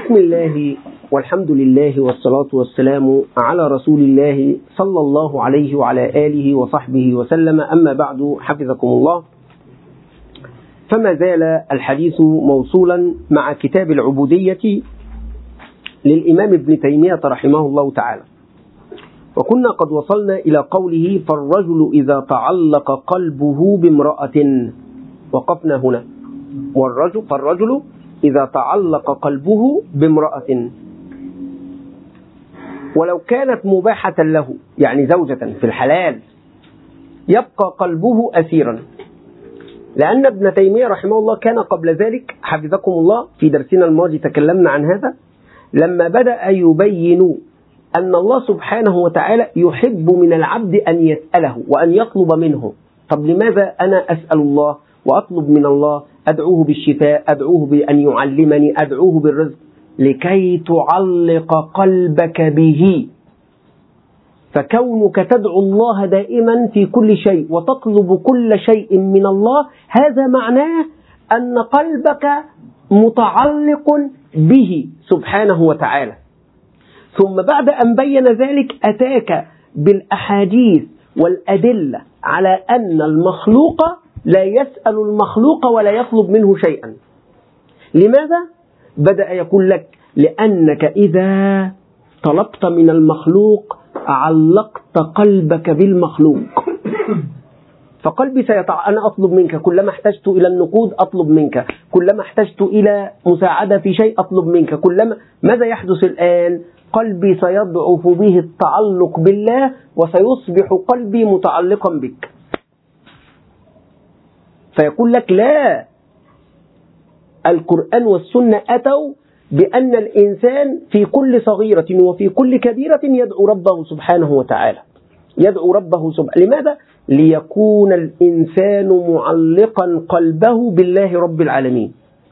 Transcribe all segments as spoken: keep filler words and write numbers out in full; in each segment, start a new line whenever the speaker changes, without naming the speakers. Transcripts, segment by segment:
بسم الله والحمد لله والصلاة والسلام على رسول الله صلى الله عليه وعلى آله وصحبه وسلم. أما بعد، حفظكم الله. فما زال الحديث موصولا مع كتاب العبودية للإمام ابن تيمية رحمه الله تعالى، وكنا قد وصلنا إلى قوله: فالرجل إذا تعلق قلبه بامرأة. وقفنا هنا. والرجل فالرجل إذا تعلق قلبه بامرأة ولو كانت مباحة له، يعني زوجة في الحلال، يبقى قلبه أسيرا. لأن ابن تيمية رحمه الله كان قبل ذلك، حفظكم الله، في درسنا الماضي تكلمنا عن هذا، لما بدأ يبين أن الله سبحانه وتعالى يحب من العبد أن يسأله وأن يطلب منه. طب لماذا أنا أسأل الله وأطلب من الله، أدعوه بالشفاء، أدعوه بأن يعلمني، أدعوه بالرزق؟ لكي تعلق قلبك به. فكونك تدعو الله دائما في كل شيء وتطلب كل شيء من الله، هذا معناه أن قلبك متعلق به سبحانه وتعالى. ثم بعد أن بين ذلك أتاك بالأحاديث والأدلة على أن المخلوق لا يسأل المخلوق ولا يطلب منه شيئا. لماذا؟ بدأ يقول لك: لأنك إذا طلبت من المخلوق علقت قلبك بالمخلوق. فقلبي سيطع... أنا أطلب منك كلما احتجت إلى النقود، أطلب منك كلما احتجت إلى مساعدة في شيء، أطلب منك كلما. ماذا يحدث الآن؟ قلبي سيضعف به التعلق بالله، وسيصبح قلبي متعلقا بك. فيقول لك: لا، القرآن والسنة أتوا بأن الإنسان في كل صغيرة وفي كل كبيرة يدعو ربه سبحانه وتعالى، يدعو ربه سبحانه. لماذا؟ ليكون الإنسان معلقا قلبه بالله رب العالمين.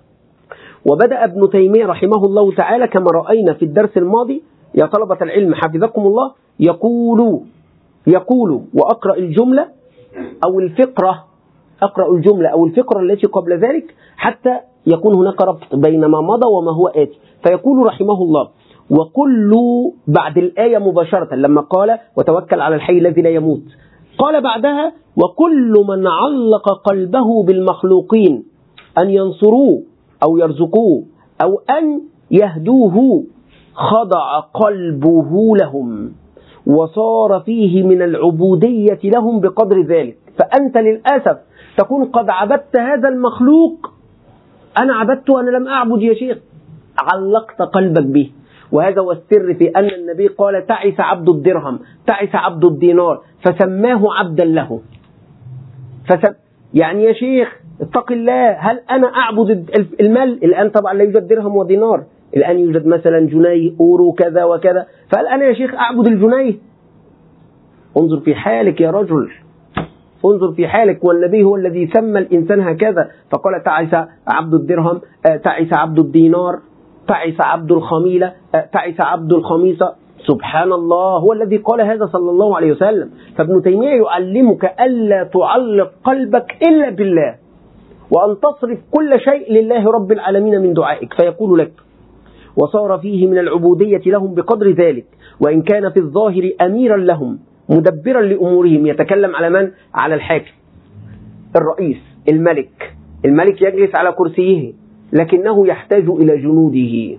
وبدأ ابن تيمية رحمه الله تعالى كما رأينا في الدرس الماضي، يا طلبة العلم حفظكم الله، يقول يقول وأقرأ الجملة أو الفقرة، أقرأ الجملة أو الفقرة التي قبل ذلك حتى يكون هناك ربط بين ما مضى وما هو آتي. فيقول رحمه الله: وكل، بعد الآية مباشرة لما قال: وتوكل على الحي الذي لا يموت، قال بعدها: وكل من علق قلبه بالمخلوقين أن ينصروه أو يرزقوه أو أن يهدوه خضع قلبه لهم وصار فيه من العبودية لهم بقدر ذلك. فأنت للأسف تكون قد عبدت هذا المخلوق. أنا عبدته، أنا لم أعبد يا شيخ، علقت قلبك به. وهذا هو السر في أن النبي قال: تعس عبد الدرهم، تعس عبد الدينار، فسماه عبدا له. فسم... يعني يا شيخ اتق الله، هل أنا أعبد المال؟ الآن طبعا لا يوجد درهم ودينار، الآن يوجد مثلا جنيه، أورو، كذا وكذا. فهل أنا يا شيخ أعبد الجنيه؟ انظر في حالك يا رجل، انظر في حالك. والنبي هو الذي سمى الإنسان هكذا، فقال: تعس عبد الدرهم، تعس عبد الدينار، تعس عبد الخميلة، تعس عبد الخميصة. سبحان الله، هو الذي قال هذا صلى الله عليه وسلم. فابن تيمية يعلمك ألا تعلق قلبك إلا بالله، وأن تصرف كل شيء لله رب العالمين من دعائك. فيقول لك: وصار فيه من العبودية لهم بقدر ذلك، وإن كان في الظاهر أميرا لهم مدبرا لأمورهم. يتكلم على من؟ على الحاكم، الرئيس، الملك. الملك يجلس على كرسيه لكنه يحتاج إلى جنوده،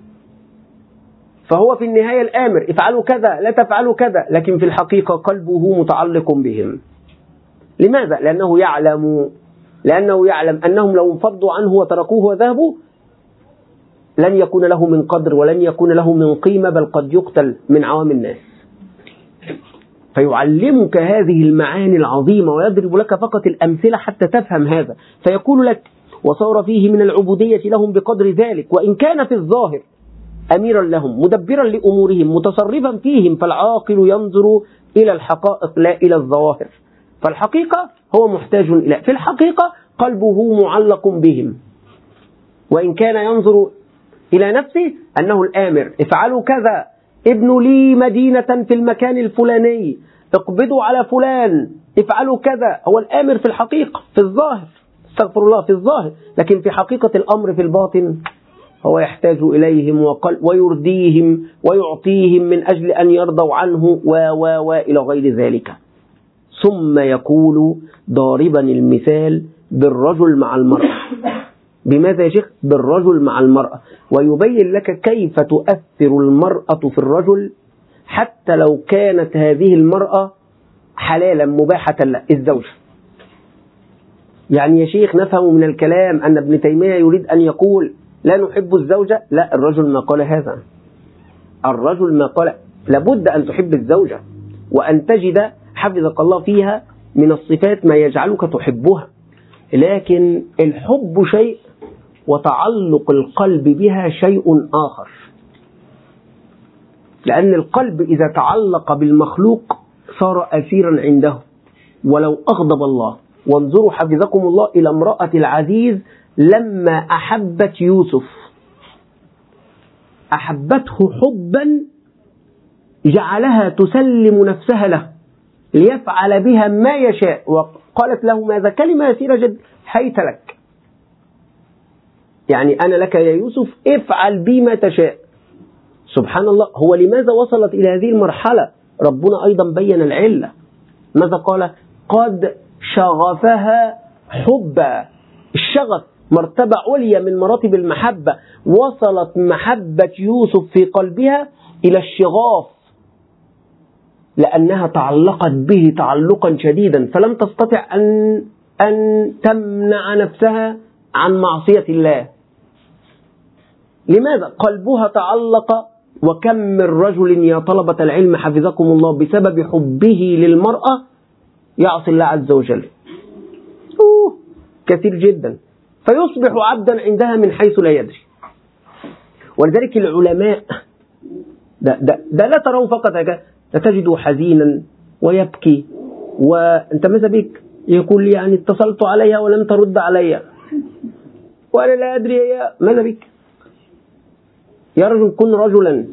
فهو في النهاية الآمر: افعلوا كذا، لا تفعلوا كذا، لكن في الحقيقة قلبه متعلق بهم. لماذا؟ لأنه يعلم لأنه يعلم أنهم لو انفضوا عنه وتركوه وذهبوا لن يكون له من قدر ولن يكون له من قيمة، بل قد يقتل من عوام الناس. فيعلمك هذه المعاني العظيمة ويضرب لك فقط الأمثلة حتى تفهم هذا. فيقول لك: وصار فيه من العبودية لهم بقدر ذلك، وإن كان في الظاهر أميرا لهم مدبرا لأمورهم متصرفا فيهم. فالعاقل ينظر إلى الحقائق لا إلى الظواهر. فالحقيقة هو محتاج إلى، في الحقيقة قلبه معلق بهم. وإن كان ينظر إلى نفسه أنه الآمر: افعلوا كذا، ابنوا لي مدينة في المكان الفلاني، اقبضوا على فلان، افعلوا كذا. هو الآمر في الحقيقة، في الظاهر، استغفر الله، في الظاهر، لكن في حقيقة الأمر في الباطن هو يحتاج إليهم ويرديهم ويعطيهم من أجل أن يرضوا عنه و و وإلى غير ذلك. ثم يقول ضاربا المثال بالرجل مع المرأة. بماذا يا شيخ؟ بالرجل مع المرأة، ويبين لك كيف تؤثر المرأة في الرجل حتى لو كانت هذه المرأة حلالا مباحة له، الزوجة. يعني يا شيخ نفهم من الكلام أن ابن تيمية يريد أن يقول لا نحب الزوجة؟ لا، الرجل ما قال هذا. الرجل ما قال لابد أن تحب الزوجة وأن تجد حفظك الله فيها من الصفات ما يجعلك تحبها، لكن الحب شيء وتعلق القلب بها شيء آخر. لأن القلب إذا تعلق بالمخلوق صار أسيرا عنده ولو أغضب الله. وانظروا حفظكم الله إلى امرأة العزيز لما أحبت يوسف، أحبته حبا جعلها تسلم نفسها له ليفعل بها ما يشاء، وقالت له ماذا؟ كلمة يسيرة جدا: حيث لك، يعني أنا لك يا يوسف، افعل بي ما تشاء. سبحان الله. هو لماذا وصلت إلى هذه المرحلة؟ ربنا أيضا بين العلة. ماذا قال؟ قد شغفها حبا. الشغف مرتبة عليا من مراتب المحبة، وصلت محبة يوسف في قلبها إلى الشغاف لأنها تعلقت به تعلقا شديدا، فلم تستطع أن أن تمنع نفسها عن معصية الله. لماذا؟ قلبها تعلق. وكم من رجل يا طلبة العلم حفظكم الله بسبب حبه للمرأة يعصي الله عز وجل، أوه كثير جدا، فيصبح عبدا عندها من حيث لا يدري. ولذلك العلماء ده, ده, ده لا ترون فقط هكذا، تجده حزينا ويبكي، وانت ماذا بك؟ يقول يعني اتصلت عليها ولم ترد علي وأنا لا أدري هي ماذا بك. يا رجل كن رجلا،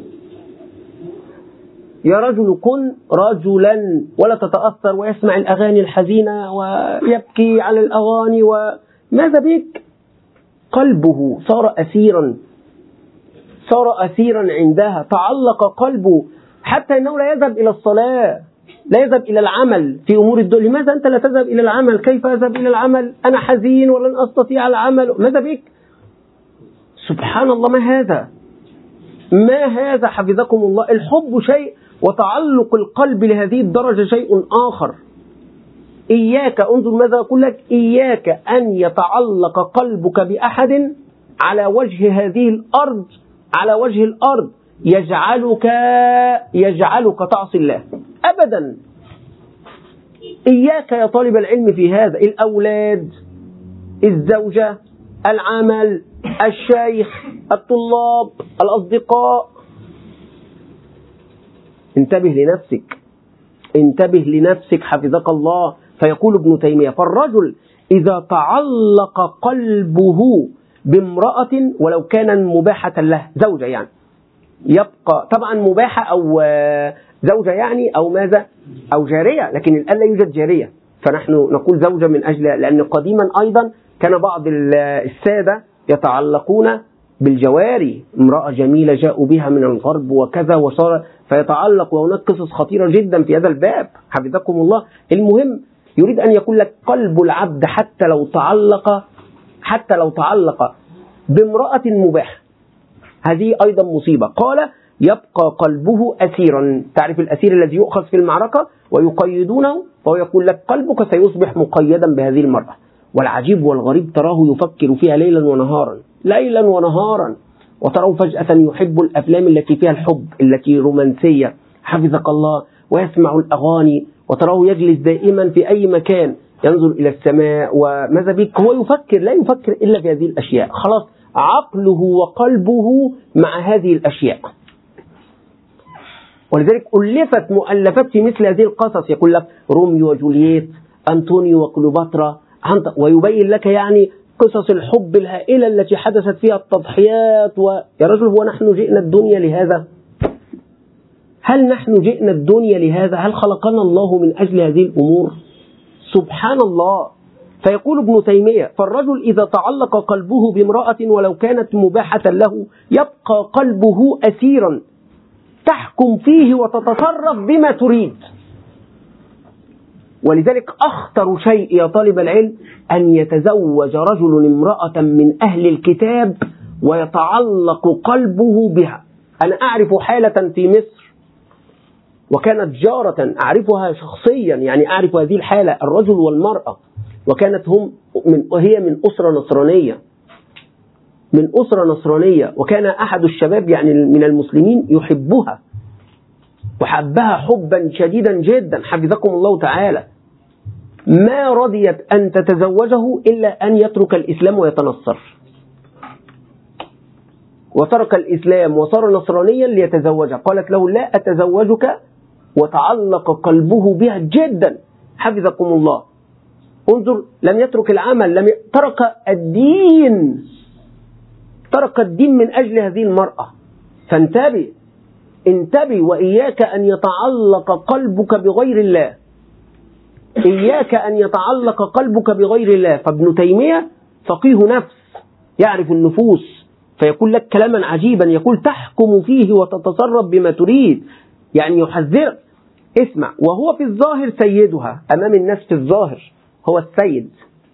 يا رجل كن رجلا، ولا تتأثر ويسمع الأغاني الحزينة ويبكي على الأغاني، وماذا بك؟ قلبه صار أسيرا، صار أسيرا عندها، تعلق قلبه حتى أنه لا يذهب إلى الصلاة، لا يذهب إلى العمل في أمور الدنيا. لماذا أنت لا تذهب إلى العمل؟ كيف أذهب إلى العمل؟ أنا حزين ولن أستطيع العمل. ماذا بك؟ سبحان الله. ما هذا؟ ما هذا حفظكم الله؟ الحب شيء وتعلق القلب لهذه الدرجة شيء آخر. إياك، انظر ماذا أقول لك، إياك أن يتعلق قلبك بأحد على وجه هذه الأرض، على وجه الأرض يجعلك يجعلك تعصي الله أبدا. إياك يا طالب العلم في هذا. الأولاد، الزوجة، العمل، الشيخ، الطلاب، الأصدقاء. انتبه لنفسك، انتبه لنفسك حفظك الله. فيقول ابن تيمية: فالرجل إذا تعلق قلبه بامرأة ولو كان مباحة له، زوجة يعني، يبقى طبعا مباحة أو زوجة يعني أو ماذا أو جارية، لكن الآن لا يوجد جارية، فنحن نقول زوجة من أجل، لأن قديما أيضا كان بعض السادة يتعلقون بالجواري، امرأة جميلة جاءوا بها من الغرب وكذا وصار فيتعلق، وهناك قصص خطيرة جدا في هذا الباب حفظكم الله. المهم يريد أن يقول لك قلب العبد حتى لو تعلق حتى لو تعلق بامرأة مباحة، هذه أيضا مصيبة. قال: يبقى قلبه أسيرا. تعرف الأسير الذي يؤخذ في المعركة ويقيدونه، فهو يقول لك قلبك سيصبح مقيدا بهذه المرأة. والعجيب والغريب تراه يفكر فيها ليلا ونهارا، ليلا ونهارا، وتراه فجأة يحب الأفلام التي فيها الحب، التي رومانسية حفظك الله، ويسمع الأغاني، وتراه يجلس دائما في أي مكان ينظر إلى السماء. وماذا بك؟ هو يفكر، لا يفكر إلا في هذه الأشياء، خلاص عقله وقلبه مع هذه الأشياء. ولذلك ألفت مؤلفات في مثل هذه القصص، يقول لك روميو وجولييت، أنطونيو وكليوباترا، ويبين لك يعني قصص الحب الهائلة التي حدثت فيها التضحيات. ويا رجل، هو نحن جئنا الدنيا لهذا؟ هل نحن جئنا الدنيا لهذا؟ هل خلقنا الله من أجل هذه الأمور؟ سبحان الله. فيقول ابن تيمية: فالرجل إذا تعلق قلبه بامرأة ولو كانت مباحة له يبقى قلبه أسيرا تحكم فيه وتتصرف بما تريد. ولذلك أخطر شيء يا طالب العلم أن يتزوج رجل امرأة من أهل الكتاب ويتعلق قلبه بها. أنا أعرف حالة في مصر وكانت جارة أعرفها شخصيا، يعني أعرف هذه الحالة، الرجل والمرأة، وكانت هم من هي من أسرة نصرانية من أسرة نصرانية وكان أحد الشباب يعني من المسلمين يحبها وحبها حبا شديدا جدا حفظكم الله تعالى، ما رضيت أن تتزوجه إلا أن يترك الإسلام ويتنصر، وترك الإسلام وصار نصرانيا ليتزوجها. قالت له: لا أتزوجك، وتعلق قلبه بها جدا حفظكم الله. انظر، لم يترك العمل، لم ي... ترك الدين ترك الدين من أجل هذه المرأة. فانتبه انتبه وإياك أن يتعلق قلبك بغير الله، إياك أن يتعلق قلبك بغير الله. فابن تيمية فقيه نفس يعرف النفوس، فيقول لك كلاما عجيبا، يقول: تحكم فيه وتتصرف بما تريد، يعني يحذرك. اسمع: وهو في الظاهر سيدها، أمام الناس في الظاهر هو السيد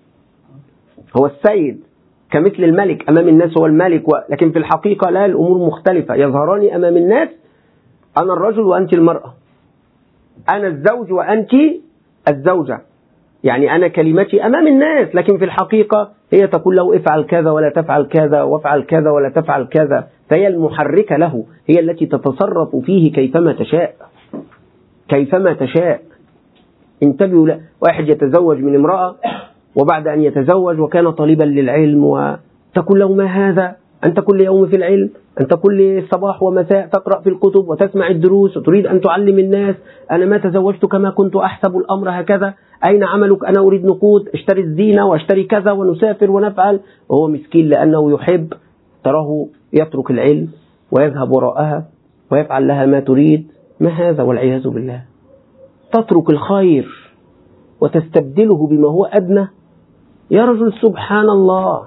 هو السيد كمثل الملك، أمام الناس هو الملك، لكن في الحقيقة لا، الأمور مختلفة. يظهران أمام الناس أنا الرجل وأنت المرأة، أنا الزوج وأنت الزوجة، يعني أنا كلمتي أمام الناس، لكن في الحقيقة هي تقول له: افعل كذا ولا تفعل كذا، وافعل كذا ولا تفعل كذا. فهي المحركة له، هي التي تتصرف فيه كيفما تشاء كيفما تشاء. انتبهوا، لا واحد يتزوج من امرأة وبعد أن يتزوج وكان طالبا للعلم وتقول له: ما هذا؟ أنت كل يوم في العلم، أنت كل صباح ومساء تقرأ في الكتب وتسمع الدروس وتريد أن تعلم الناس. أنا ما تزوجت كما كنت أحسب الأمر هكذا، أين عملك؟ أنا أريد نقود، اشتري الزينة واشتري كذا ونسافر ونفعل. وهو مسكين لأنه يحب، تراه يترك العلم ويذهب وراءها ويفعل لها ما تريد. ما هذا؟ والعياذ بالله. تترك الخير وتستبدله بما هو أدنى. يا رجل سبحان الله،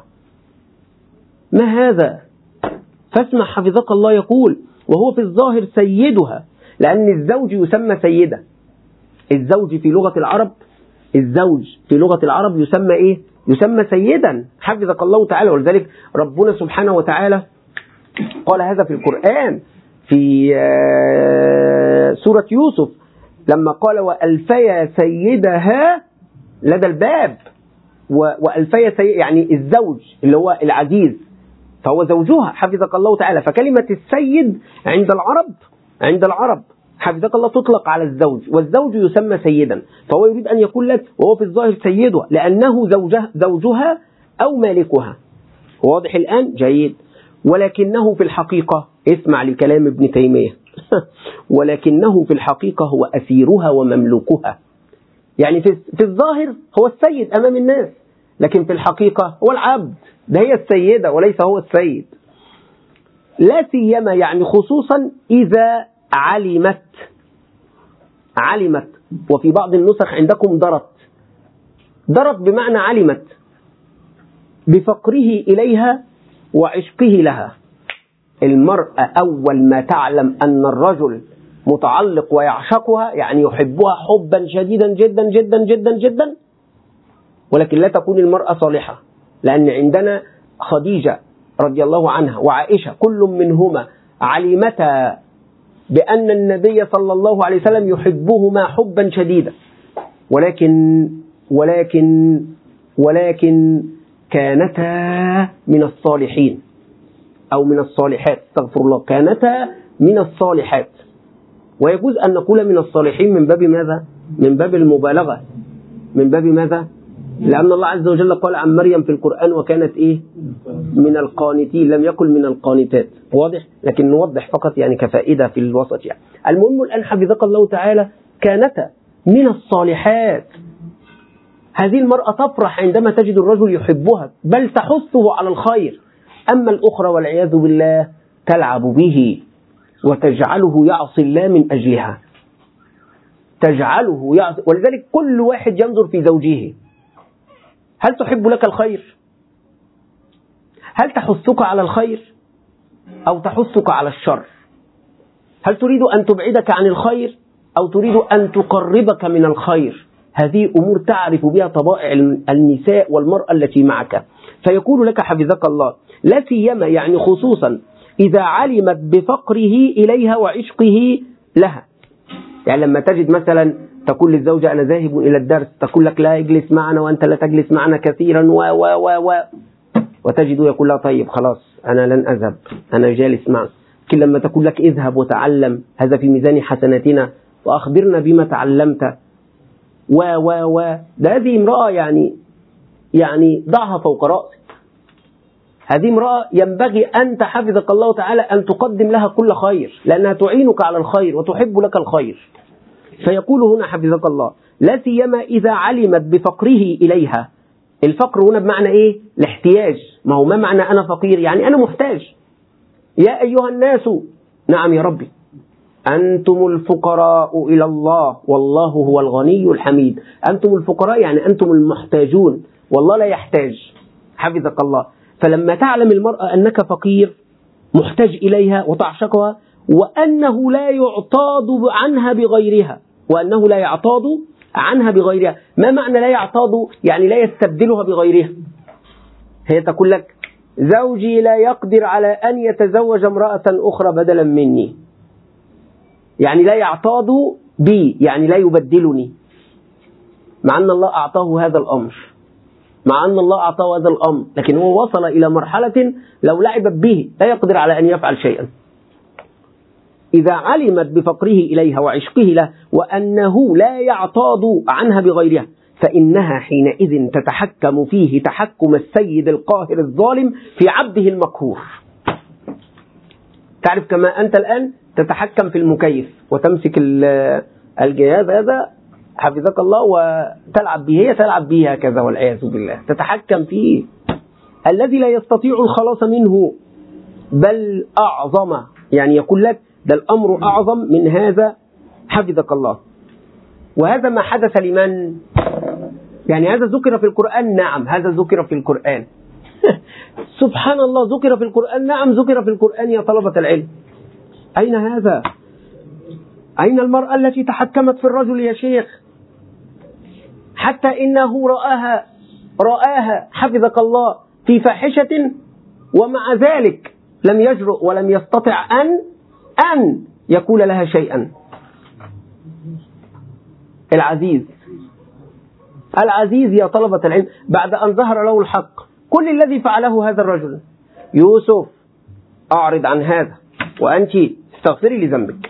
ما هذا؟ فاسمع حفظك الله، يقول: وهو في الظاهر سيدها، لأن الزوج يسمى سيدا. الزوج في لغة العرب الزوج في لغة العرب يسمى إيه؟ يسمى سيدا حفظك الله تعالى. ولذلك ربنا سبحانه وتعالى قال هذا في القرآن في سورة يوسف لما قال: وألفيا سيدها لدى الباب. وألفيا سيد يعني الزوج اللي هو العزيز، فهو زوجها حفظك الله تعالى. فكلمة السيد عند العرب عند العرب حفظك الله تطلق على الزوج، والزوج يسمى سيدا. فهو يريد أن يقول لك وهو في الظاهر سيدها لأنه زوجها, زوجها أو مالكها. واضح الآن؟ جيد. ولكنه في الحقيقة، اسمع لكلام ابن تيمية ولكنه في الحقيقة هو أسيرها ومملوكها. يعني في الظاهر هو السيد أمام الناس، لكن في الحقيقة هو العبد، ده هي السيدة وليس هو السيد. لا سيما يعني خصوصا إذا علمت علمت وفي بعض النسخ عندكم درت درت بمعنى علمت بفقره إليها وعشقه لها. المرأة أول ما تعلم أن الرجل متعلق ويعشقها، يعني يحبها حبا شديدا جدا جدا جدا جدا، ولكن لا تكون المرأة صالحة، لأن عندنا خديجة رضي الله عنها وعائشة كل منهما علمتا بأن النبي صلى الله عليه وسلم يحبهما حبا شديدا، ولكن ولكن ولكن كانتا من الصالحين أو من الصالحات، استغفر الله، كانتا من الصالحات. ويجوز أن نقول من الصالحين من باب ماذا؟ من باب المبالغة. من باب ماذا؟ لأن الله عز وجل قال عن مريم في القرآن: وكانت إيه؟ من القانتين، لم يقل من القانتات. واضح؟ لكن نوضح فقط يعني كفائدة في الوسط يعني. المهم الآن حفظك الله تعالى، كانتا من الصالحات. هذه المرأة تفرح عندما تجد الرجل يحبها، بل تحثه على الخير. أما الأخرى والعياذ بالله تلعب به وتجعله يعصي الله من أجلها، تجعله يعصي. ولذلك كل واحد ينظر في زوجه، هل تحب لك الخير؟ هل تحثك على الخير أو تحثك على الشر؟ هل تريد أن تبعدك عن الخير أو تريد أن تقربك من الخير؟ هذه أمور تعرف بها طبائع النساء والمرأة التي معك. فيقول لك حفظك الله لا سيما يعني خصوصا إذا علمت بفقره إليها وعشقه لها. يعني لما تجد مثلا تقول للزوجة أنا ذاهب إلى الدرس، تقول لك لا اجلس معنا وأنت لا تجلس معنا كثيرا و و و و وتجد يقول لها طيب خلاص أنا لن أذهب أنا جالس معك. لكن لما تقول لك اذهب وتعلم هذا في ميزان حسناتنا وأخبرنا بما تعلمت و و و ده هذه امرأة يعني يعني ضعها فوق رأسك. هذه امرأة ينبغي أنت حفظك الله تعالى أن تقدم لها كل خير، لأنها تعينك على الخير وتحب لك الخير. فيقول هنا حفظك الله لا سيما إذا علمت بفقره إليها. الفقر هنا بمعنى إيه؟ الاحتياج. ما هو ما معنى أنا فقير؟ يعني أنا محتاج. يا أيها الناس، نعم يا ربي، أنتم الفقراء إلى الله والله هو الغني الحميد. أنتم الفقراء يعني أنتم المحتاجون والله لا يحتاج حفظك الله. فلما تعلم المرأة أنك فقير محتاج إليها وتعشقها وأنه لا يعتاض عنها بغيرها وأنه لا يعتاض عنها بغيرها. ما معنى لا يعتاض؟ يعني لا يستبدلها بغيرها. هي تقول لك زوجي لا يقدر على أن يتزوج امرأة أخرى بدلا مني، يعني لا يعتاض بي، يعني لا يبدلني، مع أن الله أعطاه هذا الأمر مع أن الله أعطاه هذا الأمر لكن هو وصل إلى مرحلة لو لعب به لا يقدر على أن يفعل شيئا. إذا علمت بفقره إليها وعشقه له وأنه لا يعتاض عنها بغيرها فإنها حينئذ تتحكم فيه تحكم السيد القاهر الظالم في عبده المقهور. تعرف كما أنت الآن تتحكم في المكيف وتمسك الجهاز هذا حفظك الله وتلعب به، هي تلعب به هكذا والعياذ بالله، تتحكم فيه الذي لا يستطيع الخلاص منه بل أعظم. يعني يقول لك ده الأمر أعظم من هذا حفظك الله. وهذا ما حدث لمن؟ يعني هذا ذكر في القرآن؟ نعم هذا ذكر في القرآن. سبحان الله، ذكر في القرآن. نعم ذكر في القرآن يا طلبة العلم. أين هذا؟ أين المرأة التي تحكمت في الرجل يا شيخ حتى إنه رآها رآها حفظك الله في فاحشة ومع ذلك لم يجرؤ ولم يستطع أن أن يقول لها شيئا. العزيز العزيز يا طلبة العلم بعد أن ظهر له الحق كل الذي فعله هذا الرجل يوسف أعرض عن هذا وأنت استغفري لذنبك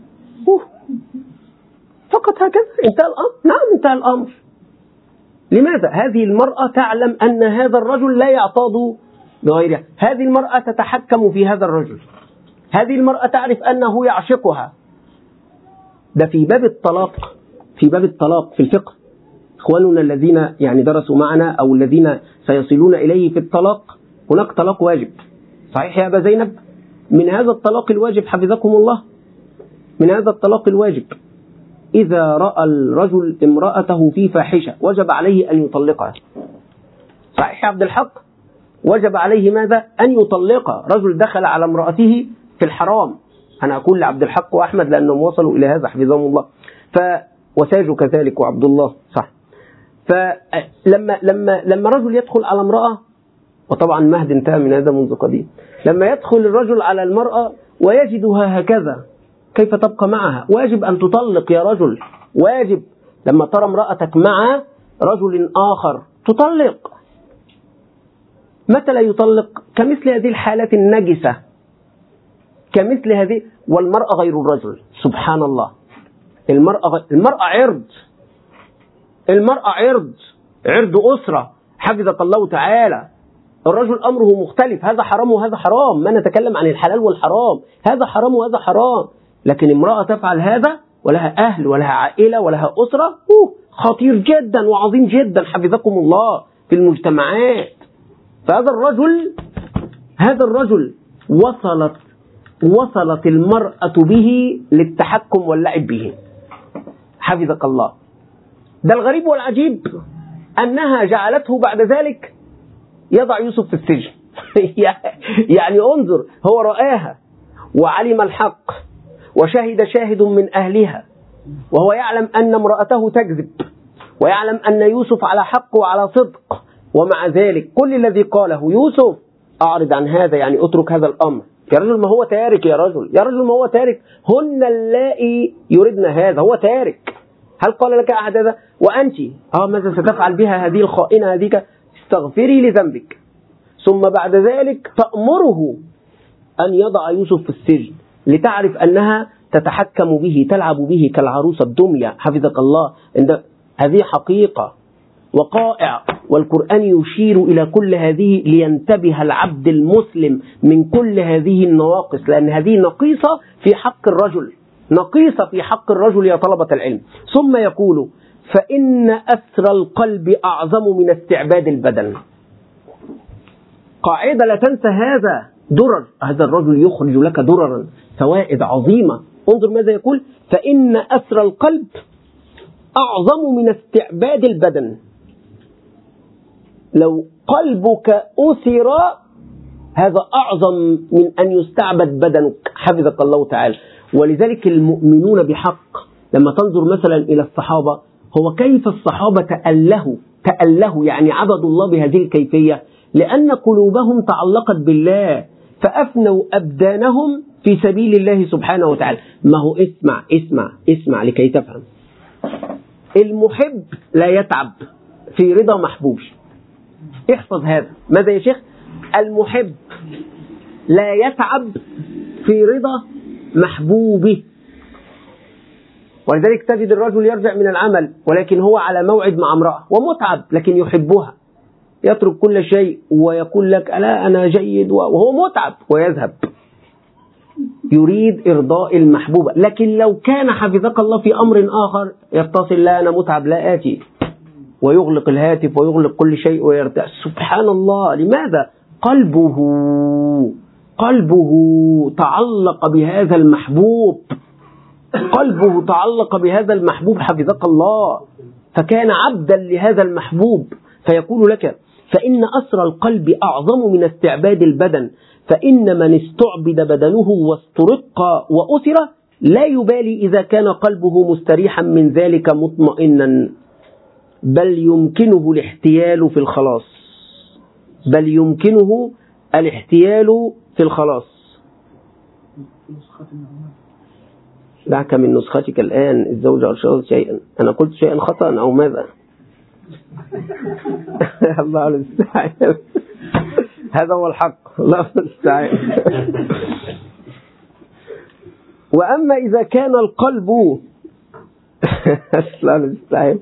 فقط هكذا انتهى الأمر. نعم انتهى الأمر. لماذا؟ هذه المرأة تعلم أن هذا الرجل لا يعتاض بغيرها. هذه المرأة تتحكم في هذا الرجل. هذه المرأة تعرف أنه يعشقها. ده في باب الطلاق في باب الطلاق في الفقه إخواننا الذين يعني درسوا معنا أو الذين سيصلون إليه في الطلاق هناك طلاق واجب. صحيح يا أبا زينب؟ من هذا الطلاق الواجب حفظكم الله من هذا الطلاق الواجب إذا رأى الرجل امرأته في فاحشة وجب عليه أن يطلقها. صحيح يا عبد الحق؟ وجب عليه ماذا؟ أن يطلقها. رجل دخل على امرأته في الحرام. أنا أقول لعبد الحق وأحمد لأنهم وصلوا إلى هذا حفظهم الله، ف وساجوا كذلك وعبد الله صح. فلما لما لما رجل يدخل على امرأة، وطبعا مهد انتهى من هذا منذ قديم، لما يدخل الرجل على المرأة ويجدها هكذا كيف تبقى معها؟ واجب أن تطلق يا رجل، واجب. لما ترى امرأتك مع رجل آخر تطلق. متى لا يطلق؟ كمثل هذه الحالات النجسة، كمثل هذه. والمرأة غير الرجل. سبحان الله. المرأة غير. المرأة عرض المرأة عرض عرض أسرة حفظك الله تعالى. الرجل أمره مختلف، هذا حرام وهذا حرام. ما نتكلم عن الحلال والحرام، هذا حرام وهذا حرام. لكن امرأة تفعل هذا ولها أهل ولها عائلة ولها أسرة، أوه خطير جدا وعظيم جدا حفظكم الله في المجتمعات. فهذا الرجل هذا الرجل وصلت وصلت المرأة به للتحكم واللعب به حفظك الله. ده الغريب والعجيب أنها جعلته بعد ذلك يضع يوسف في السجن. يعني انظر، هو رآها وعلم الحق وشهد شاهد من أهلها، وهو يعلم أن امرأته تكذب، ويعلم أن يوسف على حق وعلى صدق، ومع ذلك كل الذي قاله يوسف أعرض عن هذا، يعني اترك هذا الأمر يا رجل، ما هو تارك يا رجل، يا رجل ما هو تارك، هن اللائي يردن هذا، هو تارك. هل قال لك أحد هذا؟ وأنت آه ماذا ستفعل بها هذه الخائنة هذيك؟ استغفري لذنبك. ثم بعد ذلك تأمره أن يضع يوسف في السجن لتعرف أنها تتحكم به، تلعب به كالعروس الدمية حفظك الله. هذه حقيقة وقائع، والقرآن يشير إلى كل هذه لينتبه العبد المسلم من كل هذه النواقص، لأن هذه نقيصة في حق الرجل، نقيصة في حق الرجل يا طلبة العلم. ثم يقول فإن أسر القلب أعظم من استعباد البدن. قاعدة لا تنسى هذا، درر، هذا الرجل يخرج لك دررا فوائد عظيمة. انظر ماذا يقول، فإن أسر القلب أعظم من استعباد البدن. لو قلبك أسر هذا أعظم من أن يستعبد بدنك حفظك الله تعالى. ولذلك المؤمنون بحق لما تنظر مثلا إلى الصحابة، هو كيف الصحابة تألهوا تألهوا يعني عبدوا الله بهذه الكيفية، لأن قلوبهم تعلقت بالله فأفنوا أبدانهم في سبيل الله سبحانه وتعالى. ما هو اسمع اسمع اسمع لكي تفهم، المحب لا يتعب في رضا محبوب. احفظ هذا. ماذا يا شيخ؟ المحب لا يتعب في رضا محبوبه. ولذلك تجد الرجل يرجع من العمل ولكن هو على موعد مع امرأة ومتعب لكن يحبها، يترك كل شيء ويقول لك ألا أنا جيد، وهو متعب ويذهب يريد إرضاء المحبوبة. لكن لو كان حفظك الله في أمر آخر يتصل، لا أنا متعب لا آتي، ويغلق الهاتف ويغلق كل شيء ويرتاح. سبحان الله. لماذا؟ قلبه قلبه تعلق بهذا المحبوب، قلبه تعلق بهذا المحبوب حفظك الله، فكان عبدا لهذا المحبوب. فيقول لك فإن أسر القلب أعظم من استعباد البدن، فإن من استعبد بدنه واسترق وأسر لا يبالي إذا كان قلبه مستريحا من ذلك مطمئنا، بل يمكنه الاحتيال في الخلاص بل يمكنه الاحتيال في الخلاص. دعك من نسختك الآن، الزوجة أرشدت شيئا، أنا قلت شيئا خطأ أو ماذا؟ الله المستعان. هذا هو الحق، الله المستعان. وأما إذا كان القلب الله المستعان.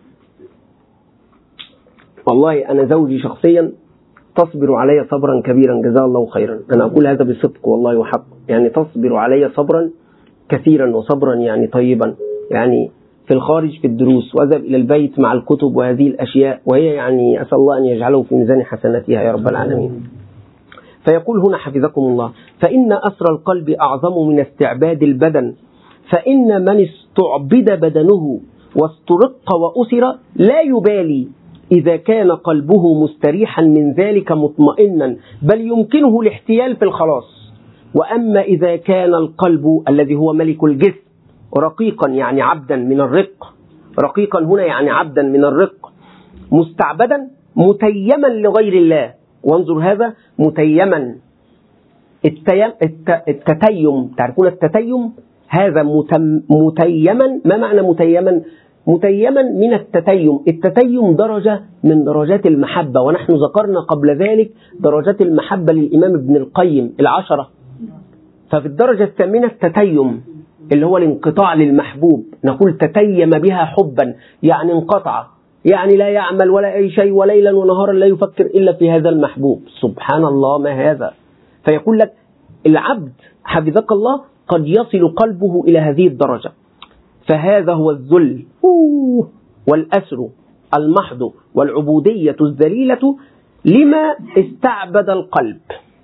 والله أنا زوجي شخصيا تصبر علي صبرا كبيرا جزاه الله خيرا، أنا أقول هذا بصدق والله وحق، يعني تصبر علي صبرا كثيرا وصبرا يعني طيبا، يعني في الخارج في الدروس وأذهب إلى البيت مع الكتب وهذه الأشياء، وهي يعني أسأل الله أن يجعله في ميزان حسناتها يا رب العالمين. فيقول هنا حفظكم الله فإن أسر القلب أعظم من استعباد البدن، فإن من استعبد بدنه واسترق وأسر لا يبالي إذا كان قلبه مستريحا من ذلك مطمئنا، بل يمكنه الاحتيال في الخلاص. وأما إذا كان القلب الذي هو ملك الجسم رقيقا يعني عبدا من الرق، رقيقا هنا يعني عبدا من الرق، مستعبدا متيما لغير الله. وانظر هذا متيما، التيم التتيم، تعرفون التتيم؟ هذا متيما. ما معنى متيما؟ متيما من التتيم. التتيم درجة من درجات المحبة، ونحن ذكرنا قبل ذلك درجات المحبة للإمام ابن القيم العشرة. ففي الدرجة الثامنة التتيم اللي هو الانقطاع للمحبوب، نقول تتيم بها حبا يعني انقطع، يعني لا يعمل ولا أي شيء وليلا ونهارا لا يفكر إلا في هذا المحبوب. سبحان الله ما هذا. فيقول لك العبد حفظك الله قد يصل قلبه إلى هذه الدرجة، فهذا هو الذل والأسر المحض والعبودية الذليلة لما استعبد القلب.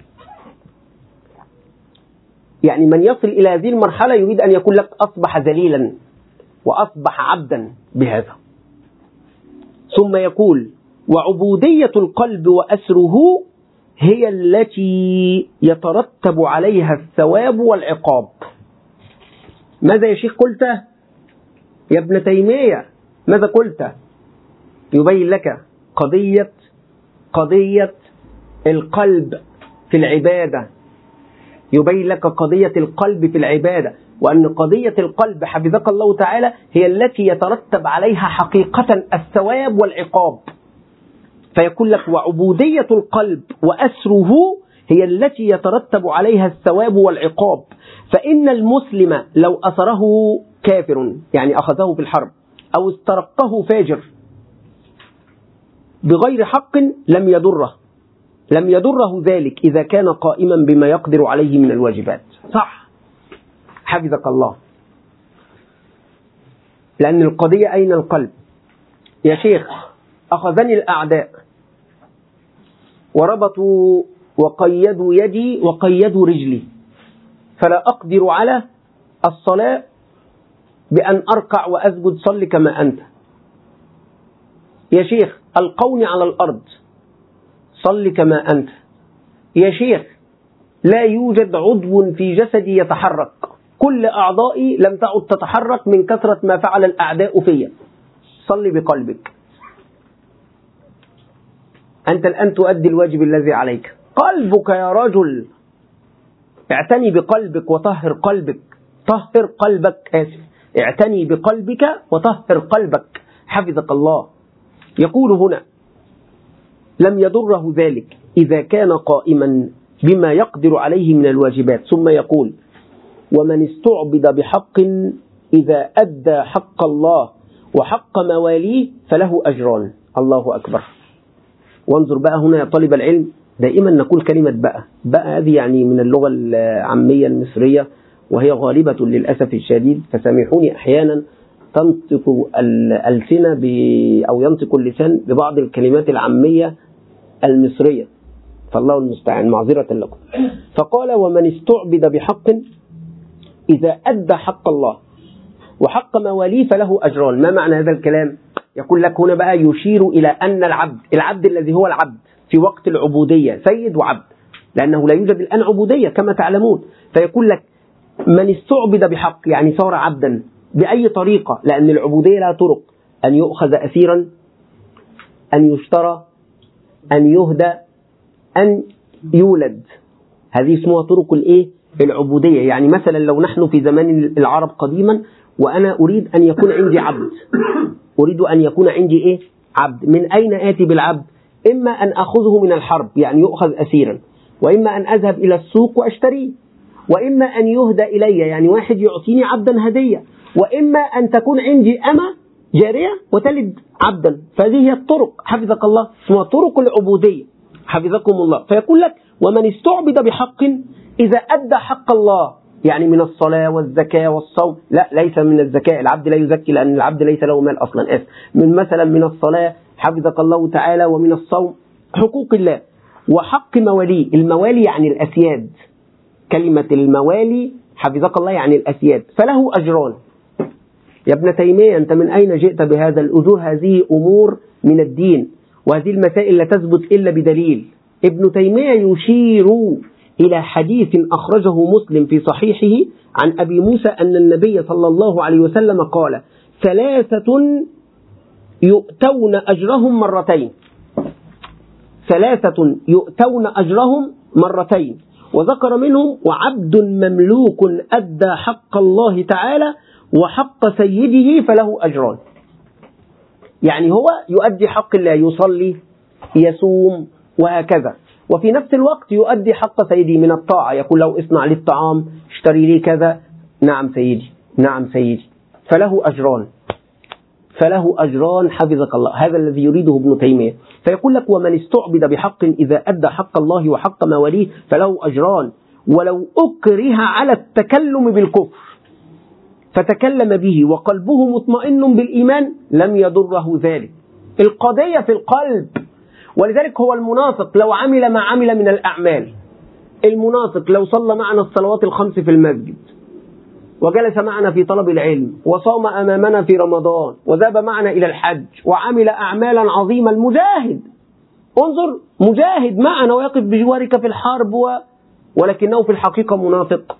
يعني من يصل إلى هذه المرحلة يريد أن يقول لك أصبح ذليلا وأصبح عبدا بهذا. ثم يقول وعبودية القلب وأسره هي التي يترتب عليها الثواب والعقاب. ماذا يا شيخ قلت يا ابن تيمية؟ ماذا قلت؟ يبين لك قضية قضية القلب في العبادة، يبين لك قضية القلب في العبادة، وأن قضية القلب حفظك الله تعالى هي التي يترتب عليها حقيقة الثواب والعقاب. فيقول لك وعبودية القلب وأسره هي التي يترتب عليها الثواب والعقاب. فإن المسلم لو أسره كافر، يعني أخذه في الحرب، أو استرقه فاجر بغير حق، لم يضره لم يضره ذلك إذا كان قائما بما يقدر عليه من الواجبات. صح، حفظك الله. لأن القضية أين القلب يا شيخ؟ أخذني الأعداء وربطوا وقيدوا يدي وقيدوا رجلي، فلا أقدر على الصلاة بأن أركع وأسجد صل كما أنت. يا شيخ ألقوني على الأرض صل كما أنت. يا شيخ لا يوجد عضو في جسدي يتحرك، كل أعضائي لم تعد تتحرك من كثرة ما فعل الأعداء فيا، صل بقلبك. أنت الآن تؤدي الواجب الذي عليك. قلبك يا رجل، اعتني بقلبك وطهر قلبك، طهر قلبك آسف اعتني بقلبك وطهر قلبك حفظك الله. يقول هنا لم يضره ذلك إذا كان قائما بما يقدر عليه من الواجبات. ثم يقول ومن استعبد بحق إذا أدى حق الله وحق مواليه فله أجران. الله أكبر. وانظر بقى هنا يا طالب العلم، دائما نقول كلمة بقى بقى هذه يعني من اللغة العامية المصرية، وهي غالبة للأسف الشديد، فسامحوني أحيانا تنطق الألسنة أو ينطق اللسان ببعض الكلمات العامية المصرية، فالله المستعان، معذرة لكم. فقال ومن استعبد بحق إذا أدى حق الله وحق مواليه فله أجران. ما معنى هذا الكلام؟ يقول لك هنا بقى يشير إلى أن العبد العبد الذي هو العبد في وقت العبودية سيد وعبد، لأنه لا يوجد الآن عبودية كما تعلمون. فيقول لك من استعبد بحق يعني صار عبدا بأي طريقة، لأن العبودية لها طرق: أن يؤخذ أسيرا، أن يشترى، أن يهدى، أن يولد. هذه اسمها طرق الإيه؟ العبودية. يعني مثلا لو نحن في زمان العرب قديما وأنا أريد أن يكون عندي عبد، أريد أن يكون عندي إيه؟ عبد. من أين آتي بالعبد؟ إما أن أخذه من الحرب يعني يؤخذ أسيرا، وإما أن أذهب إلى السوق وأشتريه، وإما أن يهدى إلي يعني واحد يعطيني عبدا هدية، وإما أن تكون عندي أمة جارية وتلد عبدا. فهذه هي الطرق حفظك الله، اسمها طرق العبودية حفظكم الله. فيقول لك ومن استعبد بحق إذا أدى حق الله، يعني من الصلاة والزكاة والصوم، لا ليس من الزكاة، العبد لا يزكي لأن العبد ليس له مال أصلا، أسف. من مثلا من الصلاة حفظك الله تعالى، ومن الصوم حقوق الله، وحق مواليه. الموالي يعني الأسياد، كلمة الموالي حفظك الله يعني الأسياد، فله أجران. يا ابن تيمية أنت من أين جئت بهذا الأجور؟ هذه أمور من الدين، وهذه المسائل لا تثبت إلا بدليل. ابن تيمية يشير إلى حديث أخرجه مسلم في صحيحه عن أبي موسى أن النبي صلى الله عليه وسلم قال ثلاثة يؤتون أجرهم مرتين، ثلاثة يؤتون أجرهم مرتين، وذكر منهم وعبد مملوك أدى حق الله تعالى وحق سيده فله أجران. يعني هو يؤدي حق الله، يصلي يصوم وهكذا، وفي نفس الوقت يؤدي حق سيدي من الطاعة، يقول له اصنع لي الطعام، اشتري لي كذا، نعم سيدي نعم سيدي، فله أجران فله أجران حفظك الله. هذا الذي يريده ابن تيمية. فيقول لك ومن استعبد بحق إذا أدى حق الله وحق مواليه فله أجران، ولو أكره على التكلم بالكفر فتكلم به وقلبه مطمئن بالإيمان لم يضره ذلك. القضية في القلب. ولذلك هو المنافق لو عمل ما عمل من الأعمال، المنافق لو صلى معنا الصلوات الخمس في المسجد وجلس معنا في طلب العلم، وصام أمامنا في رمضان، وذهب معنا إلى الحج، وعمل أعمالا عظيمة. المجاهد، انظر، مجاهد معنا ويقف بجوارك في الحرب و... ولكنه في الحقيقة منافق.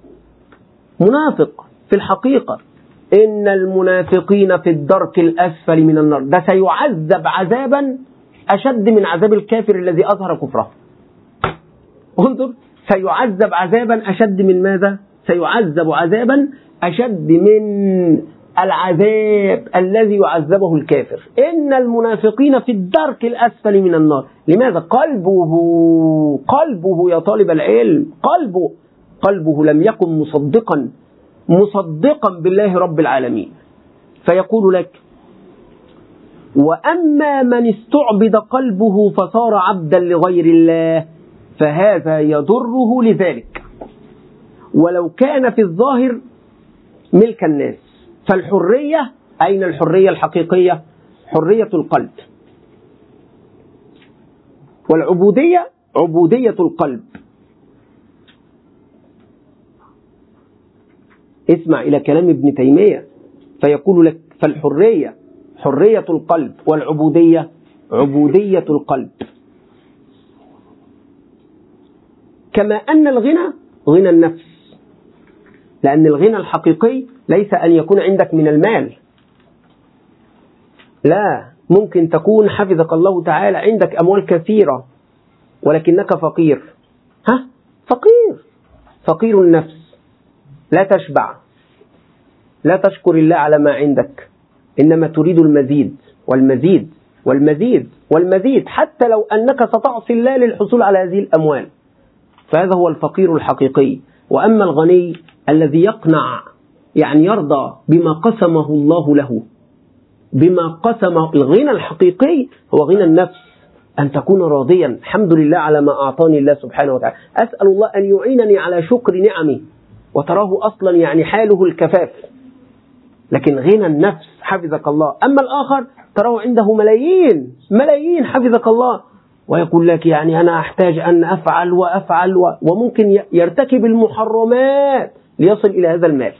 منافق في الحقيقة. إن المنافقين في الدرك الأسفل من النار. ده سيعذب عذابا أشد من عذاب الكافر الذي أظهر كفره. انظر، سيعذب عذابا أشد من ماذا؟ سيعذب عذابا أشد من العذاب الذي يعذبه الكافر. إن المنافقين في الدرك الأسفل من النار. لماذا؟ قلبه قلبه يا طالب العلم، قلبه قلبه لم يكن مصدقا مصدقا بالله رب العالمين. فيقول لك: وأما من استعبد قلبه فصار عبدا لغير الله فهذا يضره لذلك، ولو كان في الظاهر ملك الناس. فالحرية، أين الحرية الحقيقية؟ حرية القلب. والعبودية عبودية القلب. اسمع إلى كلام ابن تيمية فيقول لك: فالحرية حرية القلب، والعبودية عبودية القلب. كما أن الغنى غنى النفس، لأن الغنى الحقيقي ليس أن يكون عندك من المال، لا، ممكن تكون حفظك الله تعالى عندك أموال كثيرة ولكنك فقير. ها؟ فقير فقير النفس، لا تشبع، لا تشكر الله على ما عندك، إنما تريد المزيد والمزيد والمزيد والمزيد، حتى لو أنك ستعصي الله للحصول على هذه الأموال. فهذا هو الفقير الحقيقي. وأما الغني الذي يقنع، يعني يرضى بما قسمه الله له، بما قسمه. الغنى الحقيقي هو غنى النفس، أن تكون راضيا، الحمد لله على ما أعطاني الله سبحانه وتعالى، أسأل الله أن يعينني على شكر نعمي، وتراه أصلا يعني حاله الكفاف. لكن غنى النفس حفظك الله. أما الآخر تراه عنده ملايين ملايين حفظك الله، ويقول لك يعني أنا أحتاج أن أفعل وأفعل و... وممكن يرتكب المحرمات ليصل إلى هذا المال.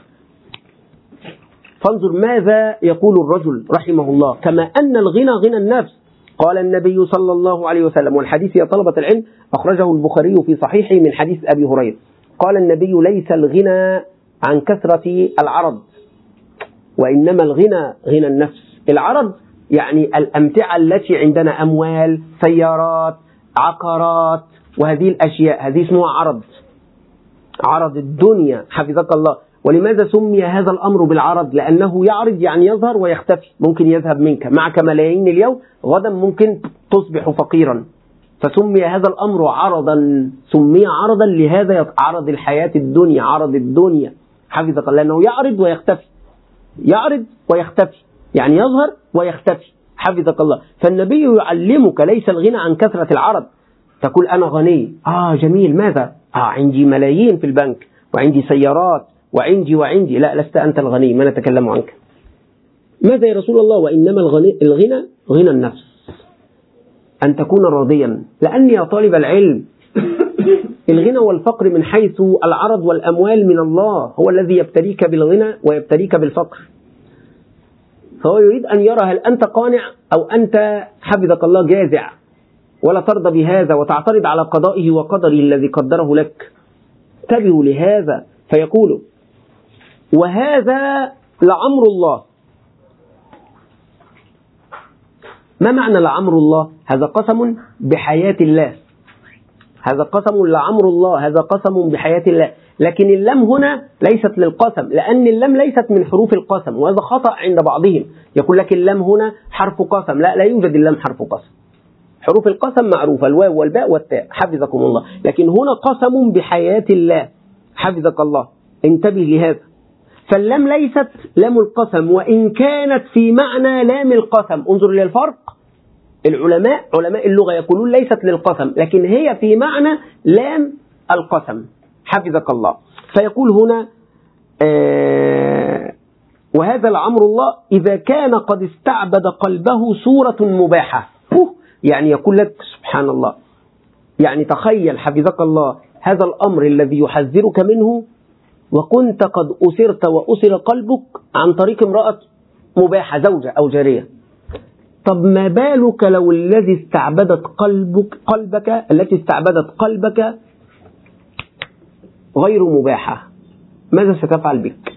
فانظر ماذا يقول الرجل رحمه الله: كما أن الغنى غنى النفس. قال النبي صلى الله عليه وسلم، والحديث يا طلبة العلم أخرجه البخاري في صحيحه من حديث أبي هريرة، قال النبي: ليس الغنى عن كثرة العرض، وإنما الغنى غنى النفس. العرض يعني الأمتعة التي عندنا، أموال، سيارات، عقارات، وهذه الأشياء، هذه اسمها عرض، عرض الدنيا حفظك الله. ولماذا سمي هذا الأمر بالعرض؟ لأنه يعرض يعني يظهر ويختفي، ممكن يذهب منك، معك ملايين اليوم، غدا ممكن تصبح فقيرا. فسمي هذا الأمر عرضا، سمي عرضا لهذا، عرض الحياة الدنيا، عرض الدنيا حفظك الله، لأنه يعرض ويختفي، يعرض ويختفي، يعني يظهر ويختفي حفظك الله. فالنبي يعلمك ليس الغنى عن كثرة العرض. تقول أنا غني، آه جميل، ماذا؟ آه عندي ملايين في البنك، وعندي سيارات، وعندي وعندي لا، لست أنت الغني، ما نتكلم عنك. ماذا يا رسول الله؟ وإنما الغنى الغنى غنى النفس، أن تكون راضيا. لأن يا طالب العلم الغنى والفقر من حيث العرض والأموال من الله، هو الذي يبتليك بالغنى ويبتليك بالفقر. فهو يريد أن يرى هل أنت قانع أو أنت حفظك الله جازع ولا ترضى بهذا وتعترض على قضائه وقدره الذي قدره لك. انتبهوا لهذا. فيقول: وهذا لعمر الله. ما معنى لعمر الله؟ هذا قسم بحياة الله، هذا قسم لعمر الله، هذا قسم بحياة الله. لكن اللام هنا ليست للقسم، لأن اللام ليست من حروف القسم، وهذا خطأ عند بعضهم، يقول لك اللام هنا حرف قسم. لا، لا يوجد اللام حرف قسم. حروف القسم معروفة، الواو والباء والتاء حفظكم الله، لكن هنا قسم بحياة الله حفظك الله. انتبه لهذا. فاللام ليست لام القسم، وإن كانت في معنى لام القسم. انظر للفرق. العلماء علماء اللغة يقولون ليست للقسم، لكن هي في معنى لام القسم حفظك الله. فيقول هنا آه وهذا لعمر الله إذا كان قد استعبد قلبه صورة مباحة. يعني يقول لك سبحان الله، يعني تخيل حفظك الله هذا الأمر الذي يحذرك منه وكنت قد أسرت وأسر قلبك عن طريق امرأة مباحة، زوجة أو جارية. طب ما بالك لو الذي استعبدت قلبك قلبك التي استعبدت قلبك غير مباحة، ماذا ستفعل بك؟